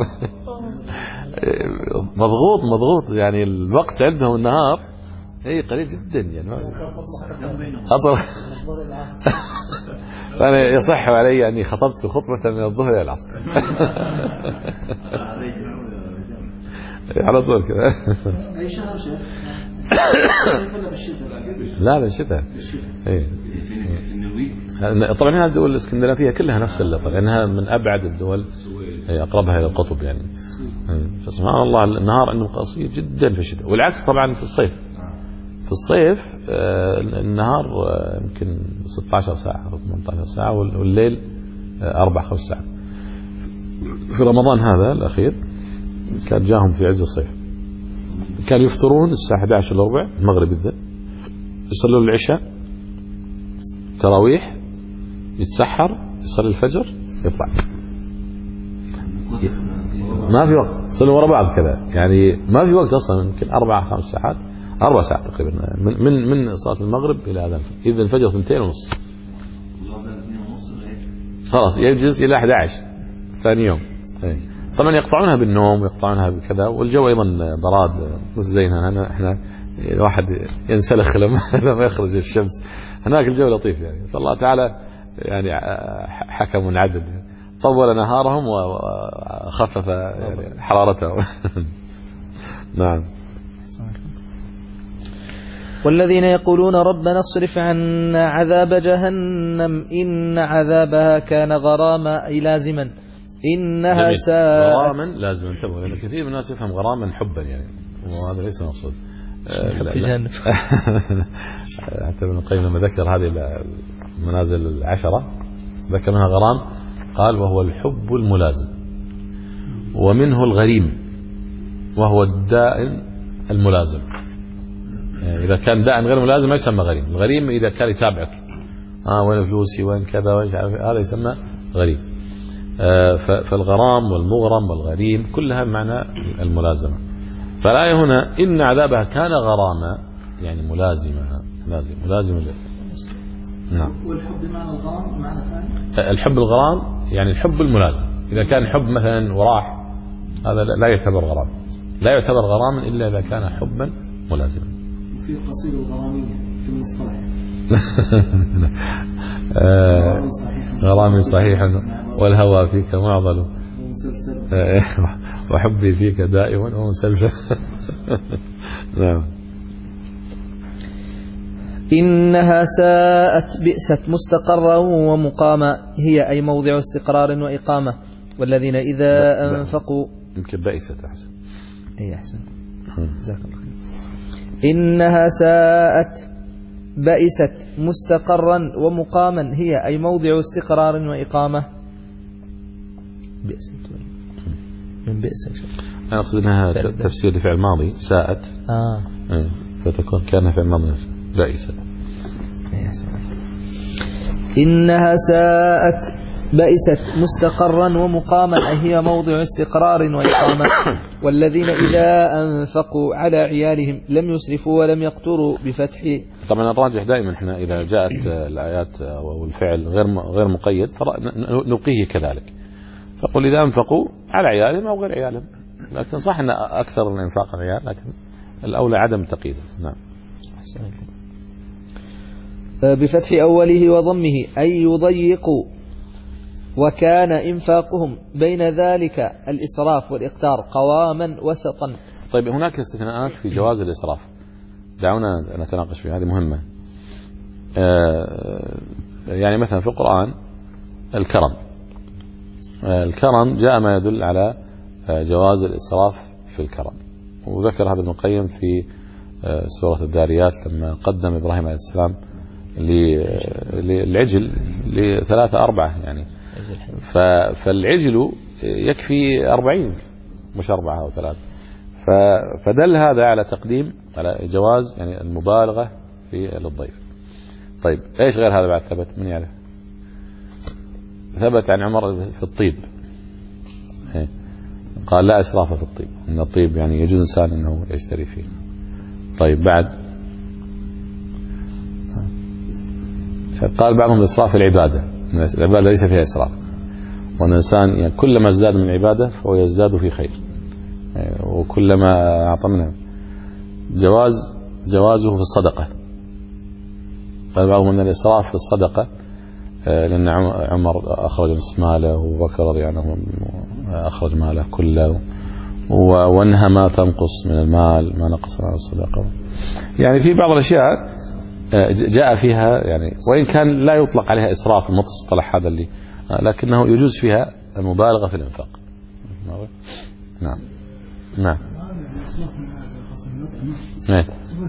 مضغوط مضغوط يعني الوقت عندهم النهار اي قليل جدا يعني أطر. فأنا يصح علي أني خطبت خطبة من الظهر إلى العصر على طول كذا. أي شهر شيخ؟ لا بالشتاء. اي طبعا هذه الدول الاسكندنافية كلها نفس اللغة لأنها من أبعد الدول هي أقربها إلى القطب يعني. فسبحان الله النهار عندهم قصير جدا في الشتاء والعكس طبعا في الصيف. في الصيف النهار يمكن ستة عشر ساعة أو ثمانية عشر ساعة والليل أربع خمس ساعات. في رمضان هذا الأخير كان جاهم في عز الصيف كانوا يفطرون الساعة أحد عشر إلا ربع المغرب بالذات يصلوا العشاء تراويح يتسحر يصلي الفجر يطلع ما في وقت صلوا ورا بعض كذا يعني ما في وقت أصلا يمكن أربع خمس ساعات أربع ساعات تقريبا من من من صلاة المغرب إلى أذان إذا الفجر ثنتين ونص خلاص يجلس إلى أحد عشر ثاني يوم. طبعا يقطعونها بالنوم ويقطعونها بكذا والجو أيضا براد مش زينا هنا احنا الواحد ينسلخ لما لما يخرج الشمس. هناك الجو لطيف يعني فالله تعالى يعني حكم عدل طول نهارهم وخفف يعني حرارتهم. نعم. والذين يقولون ربنا اصرف عنا عذاب جهنم إن عذابها كان غراما أي لازما إنها ساءت. غراما لازم انتبهوا لأن كثير من الناس يفهم غراما حبا يعني وهذا ليس مقصود. في جهنم. حتى ابن القيم لما ذكر هذه المنازل العشرة ذكر منها غرام قال وهو الحب الملازم ومنه الغريم وهو الدائم الملازم. يعني إذا كان دائم غير ملازم ما يسمى غريم. الغريم إذا كان يتابعك آه وين فلوسي وين كذا وين هذا يسمى غريم. آه فالغرام والمغرم والغريم كلها بمعنى الملازمة. فالآية هنا إن عذابها كان غراما يعني ملازمة ملازم ملازم له. نعم. والحب بمعنى الغرام معنى ثاني. الحب الغرام يعني الحب الملازم. إذا كان حب مثلا وراح هذا لا يعتبر غرام. لا يعتبر غراما إلا إذا كان حبا ملازما. في القصيدة الغرامية في المصطلح. غرامي صحيح والهوى فيك معضل وحبي فيك دائما ومسلسل. نعم. إنها ساءت بئست مستقرا ومقاما هي أي موضع استقرار وإقامة. والذين إذا أنفقوا يمكن بئست أحسن. أي أحسن جزاك الله خير. إنها ساءت بئست مستقرا ومقاما هي أي موضع استقرار وإقامة. بئست من بئس أنا أقصد أنها تفسير لفعل ماضي ساءت آه. فتكون كأنها فعل ماضي بئست. إنها ساءت بئست مستقرا ومقاما أي هي موضع استقرار وإقامة. والذين إذا أنفقوا على عيالهم لم يسرفوا ولم يقتروا بفتح. طبعا الراجح دائما احنا إذا جاءت الآيات والفعل غير غير مقيد نلقيه كذلك. فقل إذا أنفقوا على عيالهم أو غير عيالهم لكن صح أن أكثر من إنفاق العيال، لكن الأولى عدم تقييده. نعم. بفتح أوله وضمه أي يضيق، وكان إنفاقهم بين ذلك الإسراف والإقتار قواما وسطا. طيب هناك استثناءات في جواز الإسراف، دعونا نتناقش فيها، هذه مهمة. آه يعني مثلا في القرآن الكرم، آه الكرم جاء ما يدل على آه جواز الإسراف في الكرم، وذكر هذا ابن القيم في آه سورة الذاريات لما قدم إبراهيم عليه السلام للعجل لثلاثة أربعة يعني، فالعجل يكفي أربعين مش أربعة أو ثلاثة، فدل هذا على تقديم على جواز يعني المبالغة في الضيف. طيب ايش غير هذا بعد ثبت؟ من يعرف؟ ثبت عن عمر في الطيب، قال لا إسراف في الطيب، ان الطيب يعني يجوز إنسان انه يشتري فيه. طيب بعد قال بعضهم إسراف العبادة، العبادة ليس فيها إسراف، وأن الإنسان يعني كلما ازداد من العبادة فهو يزداد في خير، وكلما أعطى منه. جواز جوازه في الصدقة، قال بعضهم أن الإسراف في الصدقة لأن عمر أخرج نصف ماله وبكر رضي عنه أخرج ماله كله، وانهى ما تنقص من المال ما نقص من الصدقة. يعني في بعض الأشياء جاء فيها يعني وإن كان لا يطلق عليها إسراف المصطلح هذا اللي، لكنه يجوز فيها المبالغة في الإنفاق. نعم نعم. نعم.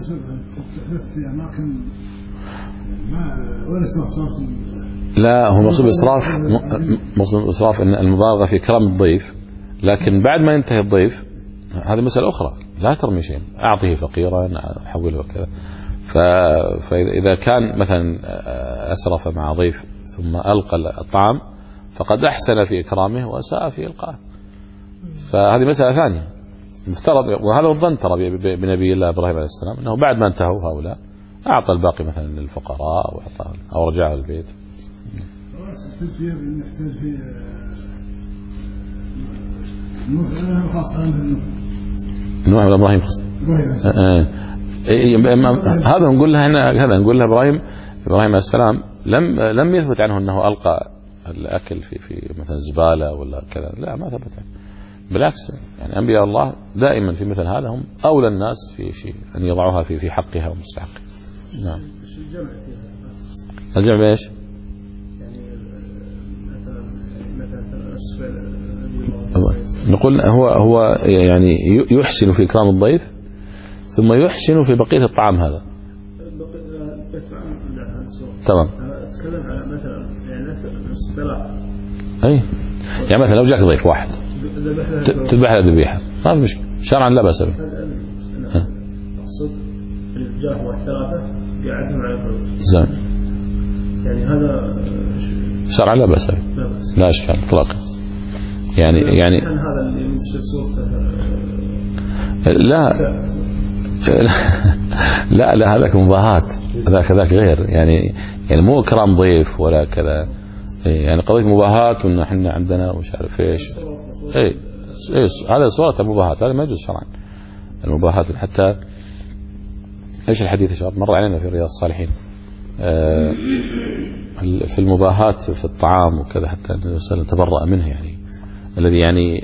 لا هو مقصود الإسراف، مقصود الإسراف أن المبالغة في كرم الضيف، لكن بعد ما ينتهي الضيف هذه مسألة أخرى، لا ترمي شيء، أعطيه فقيرا حوله وكذا. فإذا كان مثلا أسرف مع ضيف ثم ألقى الطعام فقد أحسن في إكرامه وأساء في إلقائه، فهذه مسألة ثانية مفترض. وهذا الظن ترى بنبي الله إبراهيم عليه السلام أنه بعد ما انتهوا هؤلاء أعطى الباقي مثلا للفقراء أو, أو رجعه البيت. نوح ولا إبراهيم؟ هذا نقول له هنا، هذا نقول له إبراهيم إبراهيم عليه السلام لم لم يثبت عنه أنه ألقى الأكل في في مثلا زبالة ولا كذا، لا ما ثبت عنه. بالعكس يعني أنبياء الله دائما في مثل هذا هم أولى الناس في شيء أن يضعوها في في حقها ومستحقها. نعم. الجمع بإيش؟ نقول هو هو يعني يحسن في إكرام الضيف ثم يحسن في بقية الطعام هذا. تمام. أتكلم على مثلا يعني اصطلاح. أي يعني مثلا لو جاك ضيف واحد تذبح له ذبيحة ما في مشكلة شرعا لا بأس به. أقصد الجاه والثلاثة يعدهم على الضيف. زين. يعني هذا شرعا لا بأس به. لا إشكال إطلاقا. يعني يعني هذا اللي منتشر صورته. لا لا لا هذاك مباهات، هذاك هذاك غير يعني يعني مو إكرام ضيف ولا كذا، يعني قضية مباهات وإن إحنا عندنا ومش عارف إيش. إيه إيه هذا صورة المباهات، هذا ما يجوز شرعا المباهات. حتى إيش الحديث يا شباب مر علينا في رياض الصالحين آه في المباهات في الطعام وكذا، حتى النبي صلى الله عليه وسلم تبرأ منه، يعني الذي يعني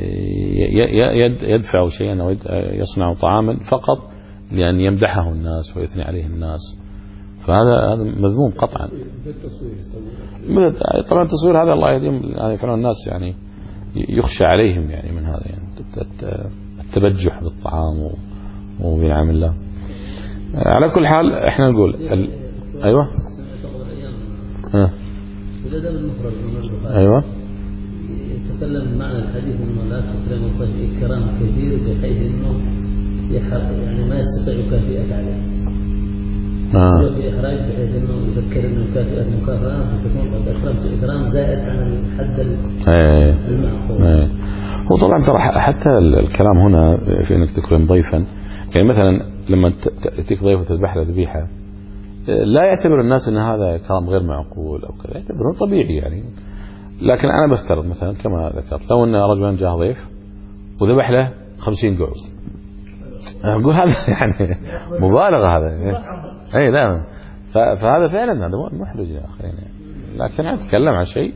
يدفع شيئا أو يصنع طعاما فقط لأن يمدحه الناس ويثني عليه الناس، فهذا هذا مذموم قطعا. طبعا التصوير هذا الله يهديهم يعني يفعلون الناس، يعني يخشى عليهم يعني من هذا يعني التبجح بالطعام وبنعم الله. على كل حال احنا نقول ال... ايوه ها ايوه يتكلم معنى الحديث انه لا تكرم الضيف اكرام كثير بحيث انه يحرق يعني ما يستطيع يكافئك عليه. اه بإخراج بحيث انه يفكر انه يكافئك مكافأة فتكون قد اكرمت اكرام زائد عن الحد المعقول. ايه هو طبعا ترى حتى الكلام هنا في انك تكرم ضيفا، يعني مثلا لما تأتيك ضيف وتذبح له ذبيحة لا يعتبر الناس ان هذا كلام غير معقول او كذا، يعتبره طبيعي يعني. لكن انا بفترض مثلا كما ذكرت لو ان رجلا جاء ضيف وذبح له خمسين قعود. أقول هذا يعني مبالغة هذا. أي لا، فهذا فعلا هذا محرج يا أخي يعني. لكن أنا أتكلم عن شيء.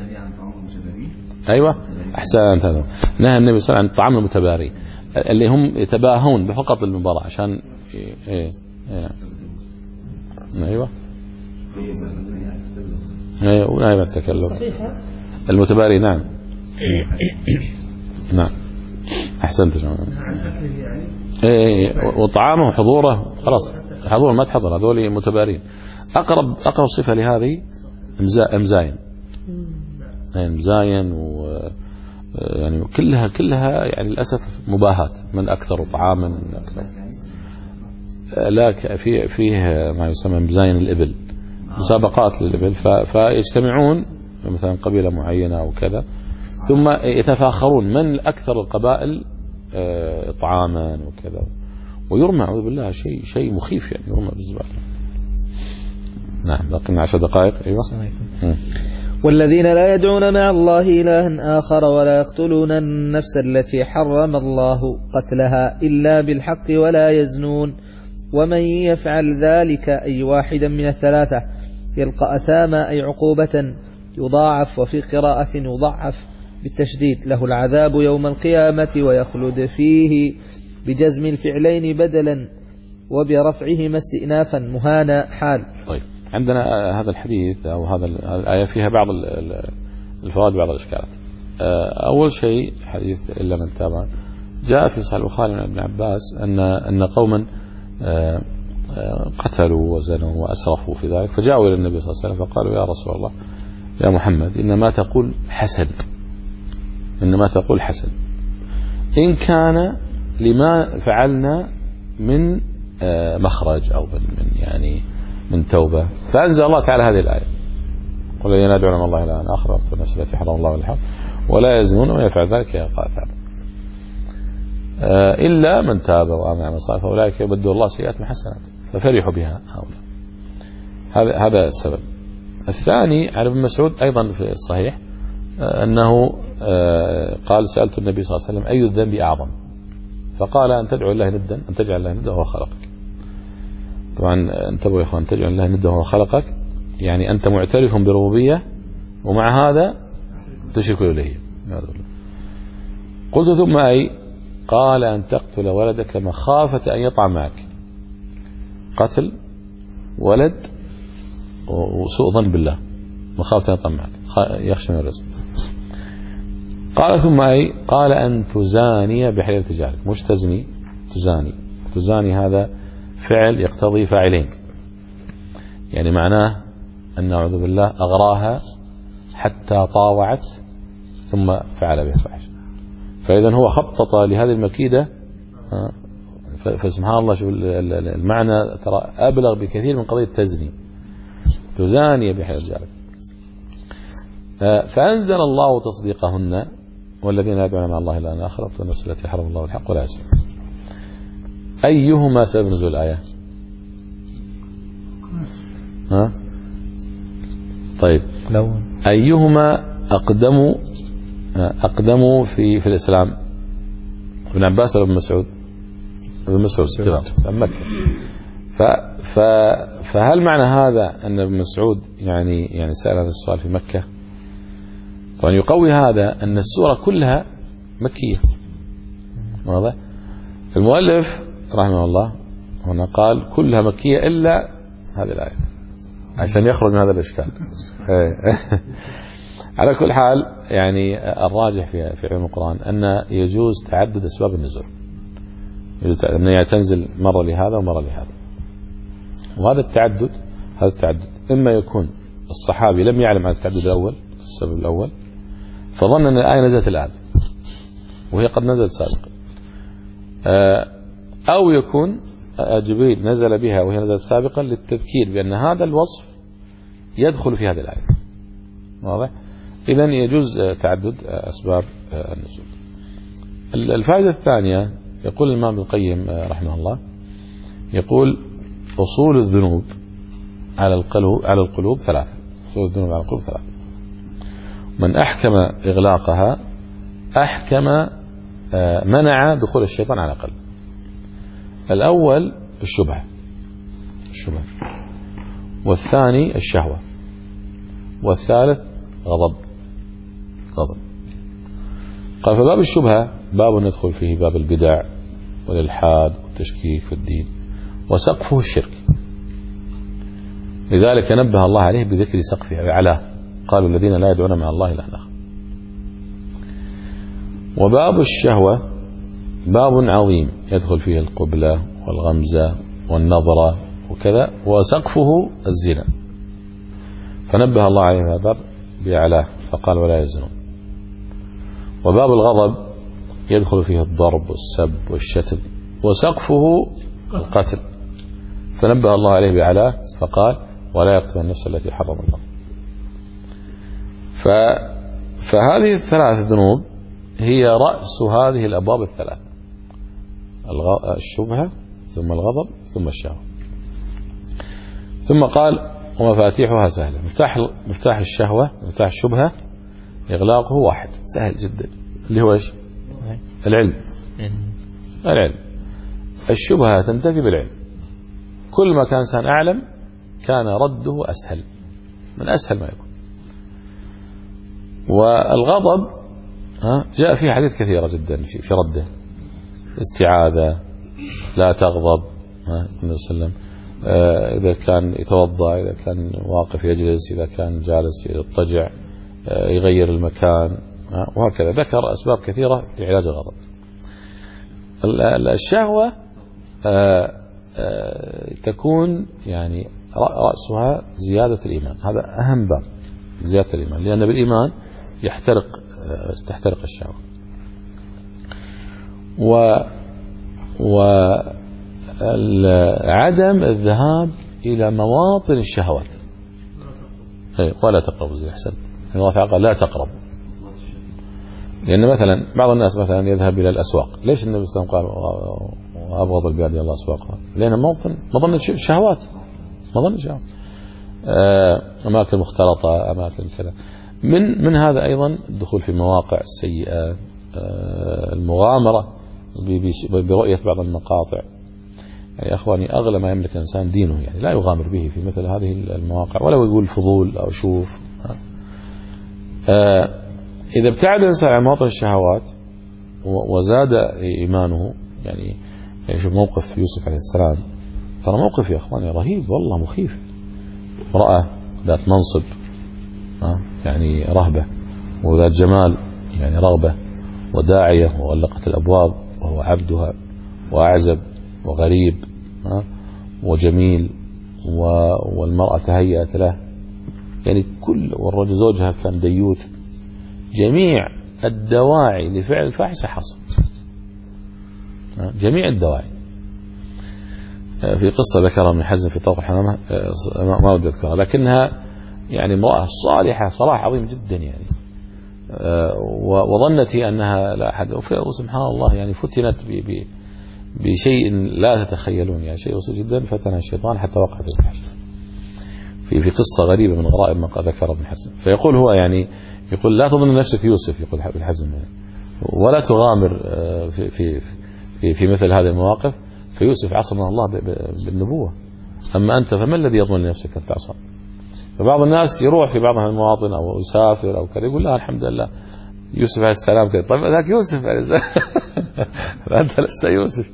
أيوة أحسنت. هذا نهى النبي صلى الله عليه وسلم عن الطعام المتباري اللي هم يتباهون بفقط المباراة عشان إيه إيه إيه. أيوة أيوة ونهي عن التكلم المتباري. نعم نعم أحسنت. إيه وطعامه وحضوره خلاص، حضور ما تحضر هذول متبارين. أقرب أقرب صفة لهذه مزاين، يعني مزاين و يعني كلها كلها يعني للأسف مباهات، من أكثر طعاما من أكثر. لا في فيه ما يسمى مزاين الإبل، مسابقات للإبل، فيجتمعون مثلا قبيلة معينة أو كذا، ثم يتفاخرون من أكثر القبائل طعاما وكذا، ويرمى أعوذ بالله شيء شيء مخيف يعني، يرمى بالزبالة. نعم باقي عشر دقائق. أيوة. والذين لا يدعون مع الله إلها آخر ولا يقتلون النفس التي حرم الله قتلها إلا بالحق ولا يزنون ومن يفعل ذلك أي واحدا من الثلاثة يلقى أثاما أي عقوبة يضاعف، وفي قراءة يضعف بالتشديد له العذاب يوم القيامة ويخلد فيه بجزم الفعلين بدلا وبرفعهما استئنافا مهانا حال. طيب عندنا هذا الحديث أو هذا الآية فيها بعض الفوائد بعض الإشكالات. أول شيء حديث إلا من تاب جاء في صحيح البخاري عن ابن عباس أن أن قوما قتلوا وزنوا وأسرفوا في ذلك، فجاءوا إلى النبي صلى الله عليه وسلم فقالوا يا رسول الله يا محمد إنما تقول حسن، إنما تقول حسن إن كان لما فعلنا من مخرج أو من يعني من توبة. فأنزل الله تعالى هذه الآية والذين يدعون مع الله إلها آخر والنفس التي حرم الله بالحق ولا يزنون ومن يفعل ذلك يلقى أثاما إلا من تاب وآمن وعمل صالحا فأولئك يبدل الله سيئاتهم حسنات ففرحوا بها هؤلاء. هذا هذا السبب. الثاني عن ابن مسعود أيضا في الصحيح أنه قال سألت النبي صلى الله عليه وسلم أي الذنب أعظم؟ فقال أن تدعو الله ندا، أن تجعل الله ندا وهو خلقك. طبعا انتبهوا يا اخوان، تجعل الله ندا وهو خلقك يعني أنت معترف بربوبية ومع هذا تشرك إليه. قلت ثم أي؟ قال أن تقتل ولدك مخافة أن يطعم معك. قتل ولد وسوء ظن بالله، مخافة أن يطعم معك، يخشى من الرزق. قال ثم أي؟ قال أن تزاني بحليلة جارك. مش تزني، تزاني. تزاني هذا فعل يقتضي فاعلين، يعني معناه أن أعوذ بالله أغراها حتى طاوعت ثم فعل بها فاحشة. فإذا هو خطط لهذه المكيدة. فسبحان الله شوف المعنى ترى أبلغ بكثير من قضية تزني. تزاني بحليلة جارك. فأنزل الله تصديقهن والذين يدعون مع الله إلها آخر والنفس التي حرم الله الحق ولا يزنون. أيهما سبب نزول الآية؟ ها؟ طيب أيهما أقدموا أقدموا في في الإسلام؟ ابن عباس ولا ابن مسعود؟ ابن مسعود في مكة. ف ف فهل معنى هذا أن ابن مسعود يعني يعني سأل هذا السؤال في مكة؟ طبعا يقوي هذا أن السورة كلها مكية. واضح؟ المؤلف رحمه الله هنا قال كلها مكية إلا هذه الآية عشان يخرج من هذا الإشكال. على كل حال يعني الراجح في في علم القرآن أن يجوز تعدد أسباب النزول، يجوز أن تنزل مرة لهذا ومرة لهذا. وهذا التعدد هذا التعدد إما يكون الصحابي لم يعلم عن التعدد الأول السبب الأول فظن أن الآية نزلت الآن وهي قد نزلت سابقا، أو يكون جبريل نزل بها وهي نزلت سابقا للتذكير بأن هذا الوصف يدخل في هذه الآية. واضح؟ إذن يجوز تعدد أسباب النزول. الفائدة الثانية يقول الإمام ابن القيم رحمه الله يقول أصول الذنوب على القلوب على القلوب ثلاثة. أصول الذنوب على القلوب ثلاثة. من أحكم إغلاقها أحكم منع دخول الشيطان على قلب. الأول الشبهة الشبهة والثاني الشهوة والثالث غضب غضب. قال فباب الشبهة باب ندخل فيه باب البدع والإلحاد والتشكيك في الدين وسقفه الشرك، لذلك نبه الله عليه بذكر سقفه علاه، قالوا الذين لا يدعون مع الله إلها آخر. وباب الشهوة باب عظيم يدخل فيه القبلة والغمزة والنظرة وكذا، وسقفه الزنا، فنبه الله عليه هذا الباب بعلاه فقال ولا يزنون. وباب الغضب يدخل فيه الضرب والسب والشتم، وسقفه القتل، فنبه الله عليه بعلاه فقال ولا يقتل النفس التي حرم الله. ف... فهذه الثلاث ذنوب هي رأس هذه الأبواب الثلاث، الغ... الشبهة ثم الغضب ثم الشهوة. ثم قال ومفاتيحها سهلة. مفتاح مفتاح الشهوة مفتاح الشبهة إغلاقه واحد سهل جدا، اللي هو إيش؟ العلم. العلم. الشبهة تنتفي بالعلم، كل ما كان إنسان أعلم كان رده أسهل، من أسهل ما يكون. والغضب جاء فيه حديث كثيرة جدا في رده، استعاذة، لا تغضب، النبي صلى الله عليه وسلم إذا كان يتوضأ، إذا كان واقف يجلس، إذا كان جالس يضطجع، يغير المكان، وهكذا ذكر أسباب كثيرة لعلاج الغضب. الشهوة تكون يعني رأسها زيادة الإيمان، هذا أهم باب، زيادة الإيمان، لأن بالإيمان يحترق تحترق الشهوة. و وعدم الذهاب إلى مواطن الشهوات، ولا تقربوا الزنا. أحسنت. الله تعالى قال لا تقرب، لأن مثلا بعض الناس مثلا يذهب إلى الأسواق. ليش النبي صلى الله عليه وسلم قال وأبغض البلاد إلى الله أسواقها؟ لأن موطن مظن الشهوات، مظن الشهوات، أماكن مختلطة، أماكن كذا. من من هذا أيضا الدخول في مواقع سيئة، المغامرة برؤية بعض المقاطع. يعني أخواني أغلى ما يملك الإنسان دينه، يعني لا يغامر به في مثل هذه المواقع، ولا يقول فضول أو شوف. إذا ابتعد الإنسان عن مواطن الشهوات وزاد إيمانه، يعني شوف موقف يوسف عليه السلام، ترى موقف يا أخواني رهيب والله، مخيف. امرأة ذات منصب يعني رهبة، وذات جمال يعني رغبة، وداعية وغلقت الأبواب وهو عبدها، وأعزب وغريب وجميل، والمرأة تهيأت له، يعني كل، والرجل زوجها كان ديوث، جميع الدواعي لفعل الفاحشة حصل، جميع الدواعي. في قصة ذكرها ابن حزم في طرق الحمامة، ما أود أذكرها، لكنها يعني امرأة صالحة صلاح عظيم جدا يعني، وظنت هي أنها لا أحد، وسبحان الله يعني فتنت بشيء لا تتخيلون، يعني شيء بسيط جدا، فتنها الشيطان حتى وقع في الفحش. في في قصة غريبة من غرائب ما ذكر ابن حزم. فيقول هو يعني يقول لا تظن نفسك يوسف، يقول ابن حزم، ولا تغامر في في في, في مثل هذه المواقف، فيوسف عصمه الله بالنبوة، أما أنت فما الذي يضمن لنفسك أن تعصم؟ فبعض الناس يروح في بعض المواطن أو يسافر أو كذا، يقول لا الحمد لله يوسف عليه السلام كذا. طيب ذاك يوسف عليه السلام فأنت لست يوسف.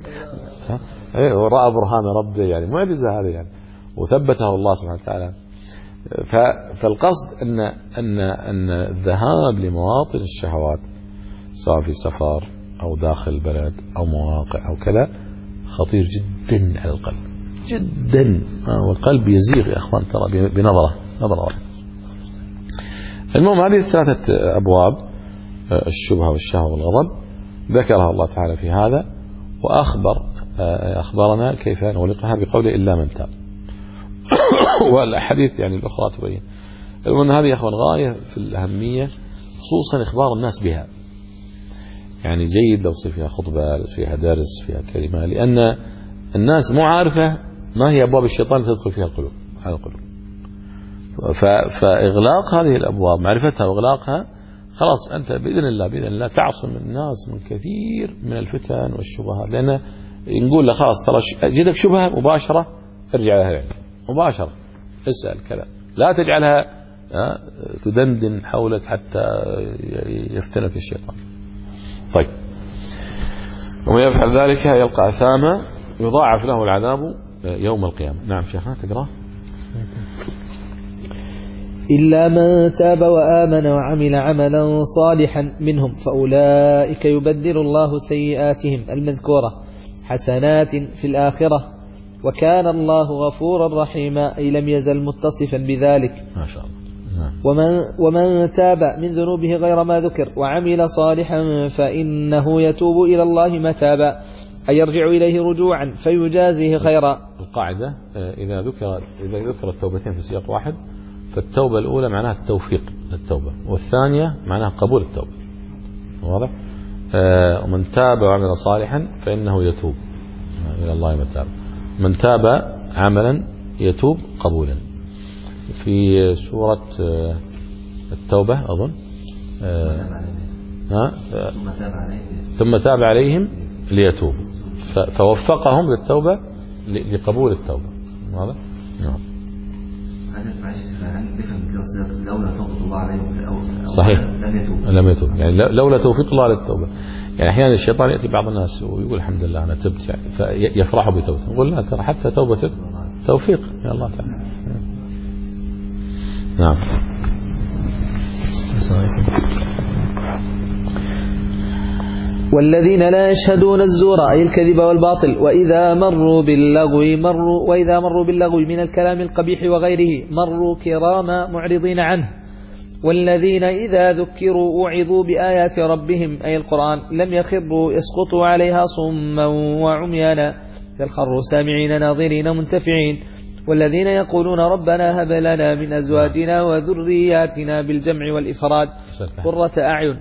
ورأى برهان ربه، يعني معجزة هذه يعني، وثبته الله سبحانه وتعالى. فالقصد أن أن أن الذهاب لمواطن الشهوات سواء في سفر أو داخل البلد أو مواقع أو كذا خطير جدا على القلب جدا، والقلب يزيغ يا أخوان ترى بنظرة نظرة. المهم هذه الثلاثة أبواب، الشبهة والشهوة والغضب، ذكرها الله تعالى في هذا، وأخبر أخبرنا كيف نغلقها بقوله إلا من تاب. والحديث يعني الأخرى تبين. المهم هذه يا أخوان غاية في الأهمية، خصوصا إخبار الناس بها، يعني جيد لو فيها خطبة، فيها درس، فيها كلمة، لأن الناس مو عارفة ما هي أبواب الشيطان تدخل فيها القلوب على القلوب. فإغلاق هذه الأبواب، معرفتها وإغلاقها خلاص أنت بإذن الله بإذن الله تعصم الناس من كثير من الفتن والشبهات، لأن نقول له خلاص ترى جدك شبهة مباشرة ارجع لها العلم مباشرة، اسأل كذا، لا تجعلها تدندن حولك حتى يفتنك الشيطان. طيب، ومن يفعل ذلك يلقى أثاما يضاعف له العذاب يوم القيامة. نعم شيخنا تقرأ. إلا من تاب وآمن وعمل عملا صالحا منهم فأولئك يبدل الله سيئاتهم المذكورة حسنات في الآخرة وكان الله غفورا رحيما، أي لم يزل متصفا بذلك. ما شاء الله. ومن, ومن تاب من ذنوبه غير ما ذكر وعمل صالحا فإنه يتوب إلى الله متابا، أي يرجع إليه رجوعا فيجازيه خيرا. القاعدة إذا ذكر إذا ذكر التوبتين في سياق واحد، فالتوبة الأولى معناها التوفيق للتوبة، والثانية معناها قبول التوبة. واضح؟ آه ومن تاب وعمل صالحا فإنه يتوب إلى الله متابا. من تاب عملا يتوب قبولا. في سورة آه التوبة أظن آه ها آه ثم تاب عليهم ليتوبوا، فوفقهم للتوبة لقبول التوبة. واضح؟ نعم. لولا توفيق الله عليهم في الأول صحيح لم يتوب لم يتوب يعني لولا توفيق الله للتوبة. يعني أحيانا الشيطان يأتي بعض الناس ويقول الحمد لله أنا تبت يعني فيفرحوا بتوبته، نقول لا ترى حتى توبتك توفيق يا الله تعالى. نعم. والذين لا يشهدون الزور أي الكذب والباطل وإذا مروا باللغو مروا وإذا مروا باللغو من الكلام القبيح وغيره مروا كراما معرضين عنه. والذين إذا ذكروا وعظوا بآيات ربهم أي القرآن لم يخروا يسقطوا عليها صما وعميانا بل خروا سامعين ناظرين منتفعين. والذين يقولون ربنا هب لنا من أزواجنا وذرياتنا بالجمع والإفراد قرة أعين.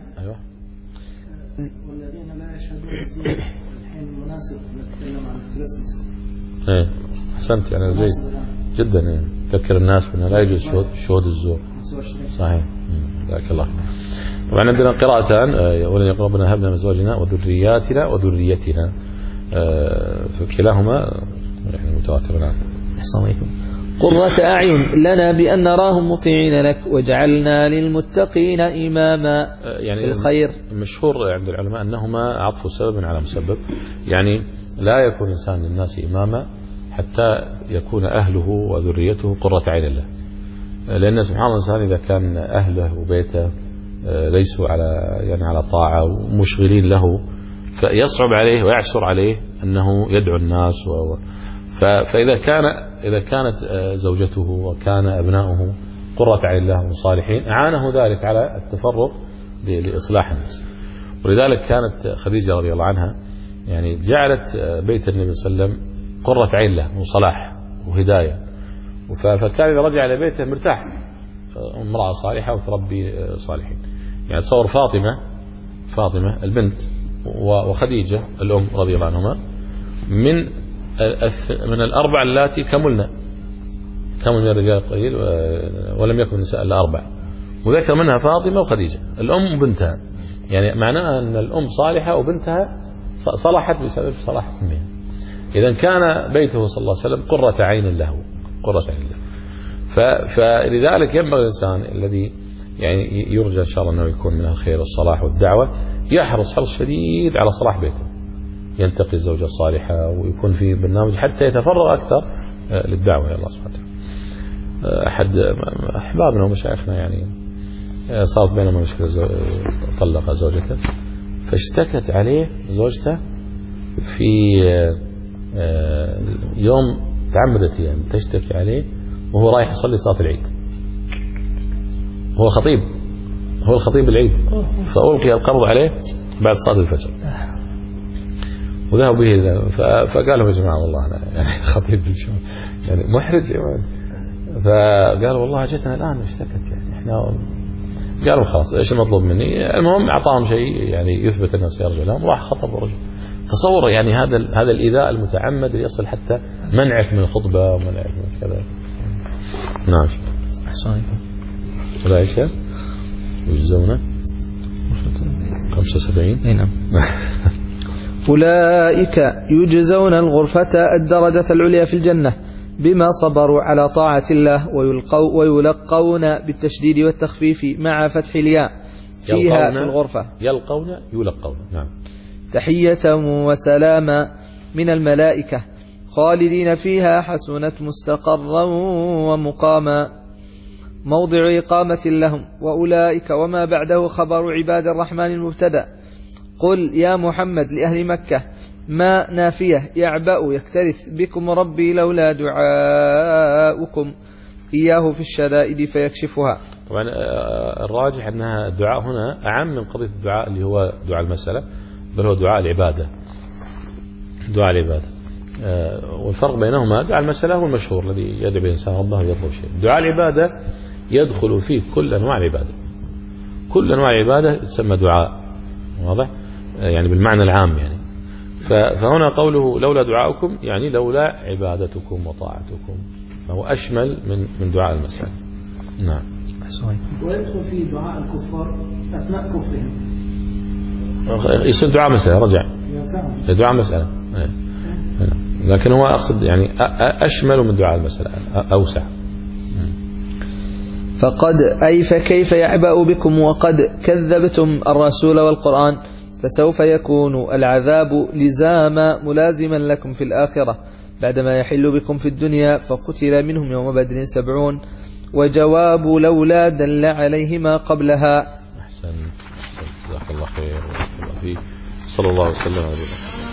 والذين لا يشهدون الزور الحين مناسب نتكلم عن الكريسماس. ايه احسنت يعني زي جدا يعني تذكر الناس انه لا يجوز شهود شهود الزور. صحيح. جزاك الله. طبعا عندنا قراءتان، اولا يقول ربنا هب لنا من ازواجنا وذرياتنا وذريتنا، فكلاهما يعني متواتران. السلام عليكم. قرة أعين لنا بأن نراهم مطيعين لك وجعلنا للمتقين إماما. يعني الخير مشهور عند العلماء أنهما عطف سبب على مسبب، يعني لا يكون إنسان للناس إماما حتى يكون أهله وذريته قرة عين له، لأن سبحان الله الإنسان إذا كان أهله وبيته ليسوا على يعني على طاعة ومشغلين له فيصعب عليه ويعسر عليه أنه يدعو الناس و فإذا كان إذا كانت زوجته وكان أبناؤه قرة عين له وصالحين أعانه ذلك على التفرغ لإصلاح الناس. ولذلك كانت خديجة رضي الله عنها يعني جعلت بيت النبي صلى الله عليه وسلم قرة عين له وصلاح وهداية، فكان إذا رجع إلى بيته مرتاح، امرأة صالحة وتربي صالحين. يعني تصور فاطمة فاطمة البنت وخديجة الأم رضي الله عنهما من من الأربع اللاتي كملنا كمل من الرجال قليل ولم يكن النساء إلا أربع، وذكر منها فاطمة وخديجة الأم وبنتها، يعني معناها أن الأم صالحة وبنتها صلحت بسبب صلاح أمها. إذا كان بيته صلى الله عليه وسلم قرة عين له قرة عين له. فلذلك ينبغي الإنسان الذي يعني يرجى إن شاء الله أنه يكون من الخير والصلاح والدعوة يحرص حرص شديد على صلاح بيته، ينتقي الزوجة الصالحة ويكون في برنامج حتى يتفرغ أكثر للدعوة إلى الله سبحانه وتعالى. أحد أحبابنا ومشايخنا يعني صارت بينهما مشكلة، طلق زوجته فاشتكت عليه زوجته في يوم تعمدت يعني تشتكي عليه وهو رايح يصلي صلاة العيد، هو خطيب هو الخطيب العيد، فألقي القبض عليه بعد صلاة الفجر وذهب به، فقال لهم يا جماعة والله أنا يعني خطيب يعني محرج يعني، فقالوا والله جتنا الآن اشتكت يعني احنا، قالوا خلاص ايش المطلوب مني؟ المهم اعطاهم شيء يعني يثبت انه سيرجع لهم، راح خطب الرجل. تصور يعني هذا هذا الايذاء المتعمد يصل حتى منعك من الخطبه ومنعك من كذا. نعم. احسن. ولا شيء يجزونه خمسة وسبعين. أي نعم. أولئك يجزون الغرفة الدرجة العليا في الجنة بما صبروا على طاعة الله ويلقوا ويلقون بالتشديد والتخفيف مع فتح الياء فيها في الغرفة. يلقون يلقون. نعم. تحية وسلاما من الملائكة خالدين فيها حسنت مستقرا ومقاما موضع إقامة لهم. وأولئك وما بعده خبر عباد الرحمن المبتدأ. قل يا محمد لأهل مكة ما نافية يعبأ يكترث بكم ربي لولا دعاؤكم إياه في الشدائد فيكشفها. طبعا الراجح أنها الدعاء هنا أعم من قضية الدعاء اللي هو دعاء المسألة، بل هو دعاء العبادة. دعاء العبادة والفرق بينهما دعاء المسألة هو المشهور الذي يدعو الإنسان ربه ويطلب شيء. دعاء العبادة يدخل فيه كل أنواع العبادة. كل أنواع العبادة تسمى دعاء، واضح؟ يعني بالمعنى العام يعني. فهنا قوله لولا دعاؤكم يعني لولا عبادتكم وطاعتكم، فهو أشمل من من دعاء المسألة. نعم. ويدخل في دعاء الكفار أثناء كفرهم. يصير دعاء مسألة رجع. دعاء مسألة. لكن هو أقصد يعني أشمل من دعاء المسألة، أوسع. فقد أي فكيف يعبأ بكم وقد كذبتم الرسول والقرآن، فسوف يكون العذاب لزاما ملازما لكم في الآخرة بعدما يحل بكم في الدنيا. فقتل منهم يوم بدر سبعون. وجواب لولا دل عليه ما قبلها. أحسن. جزاك الله خير. صلى الله وسلم على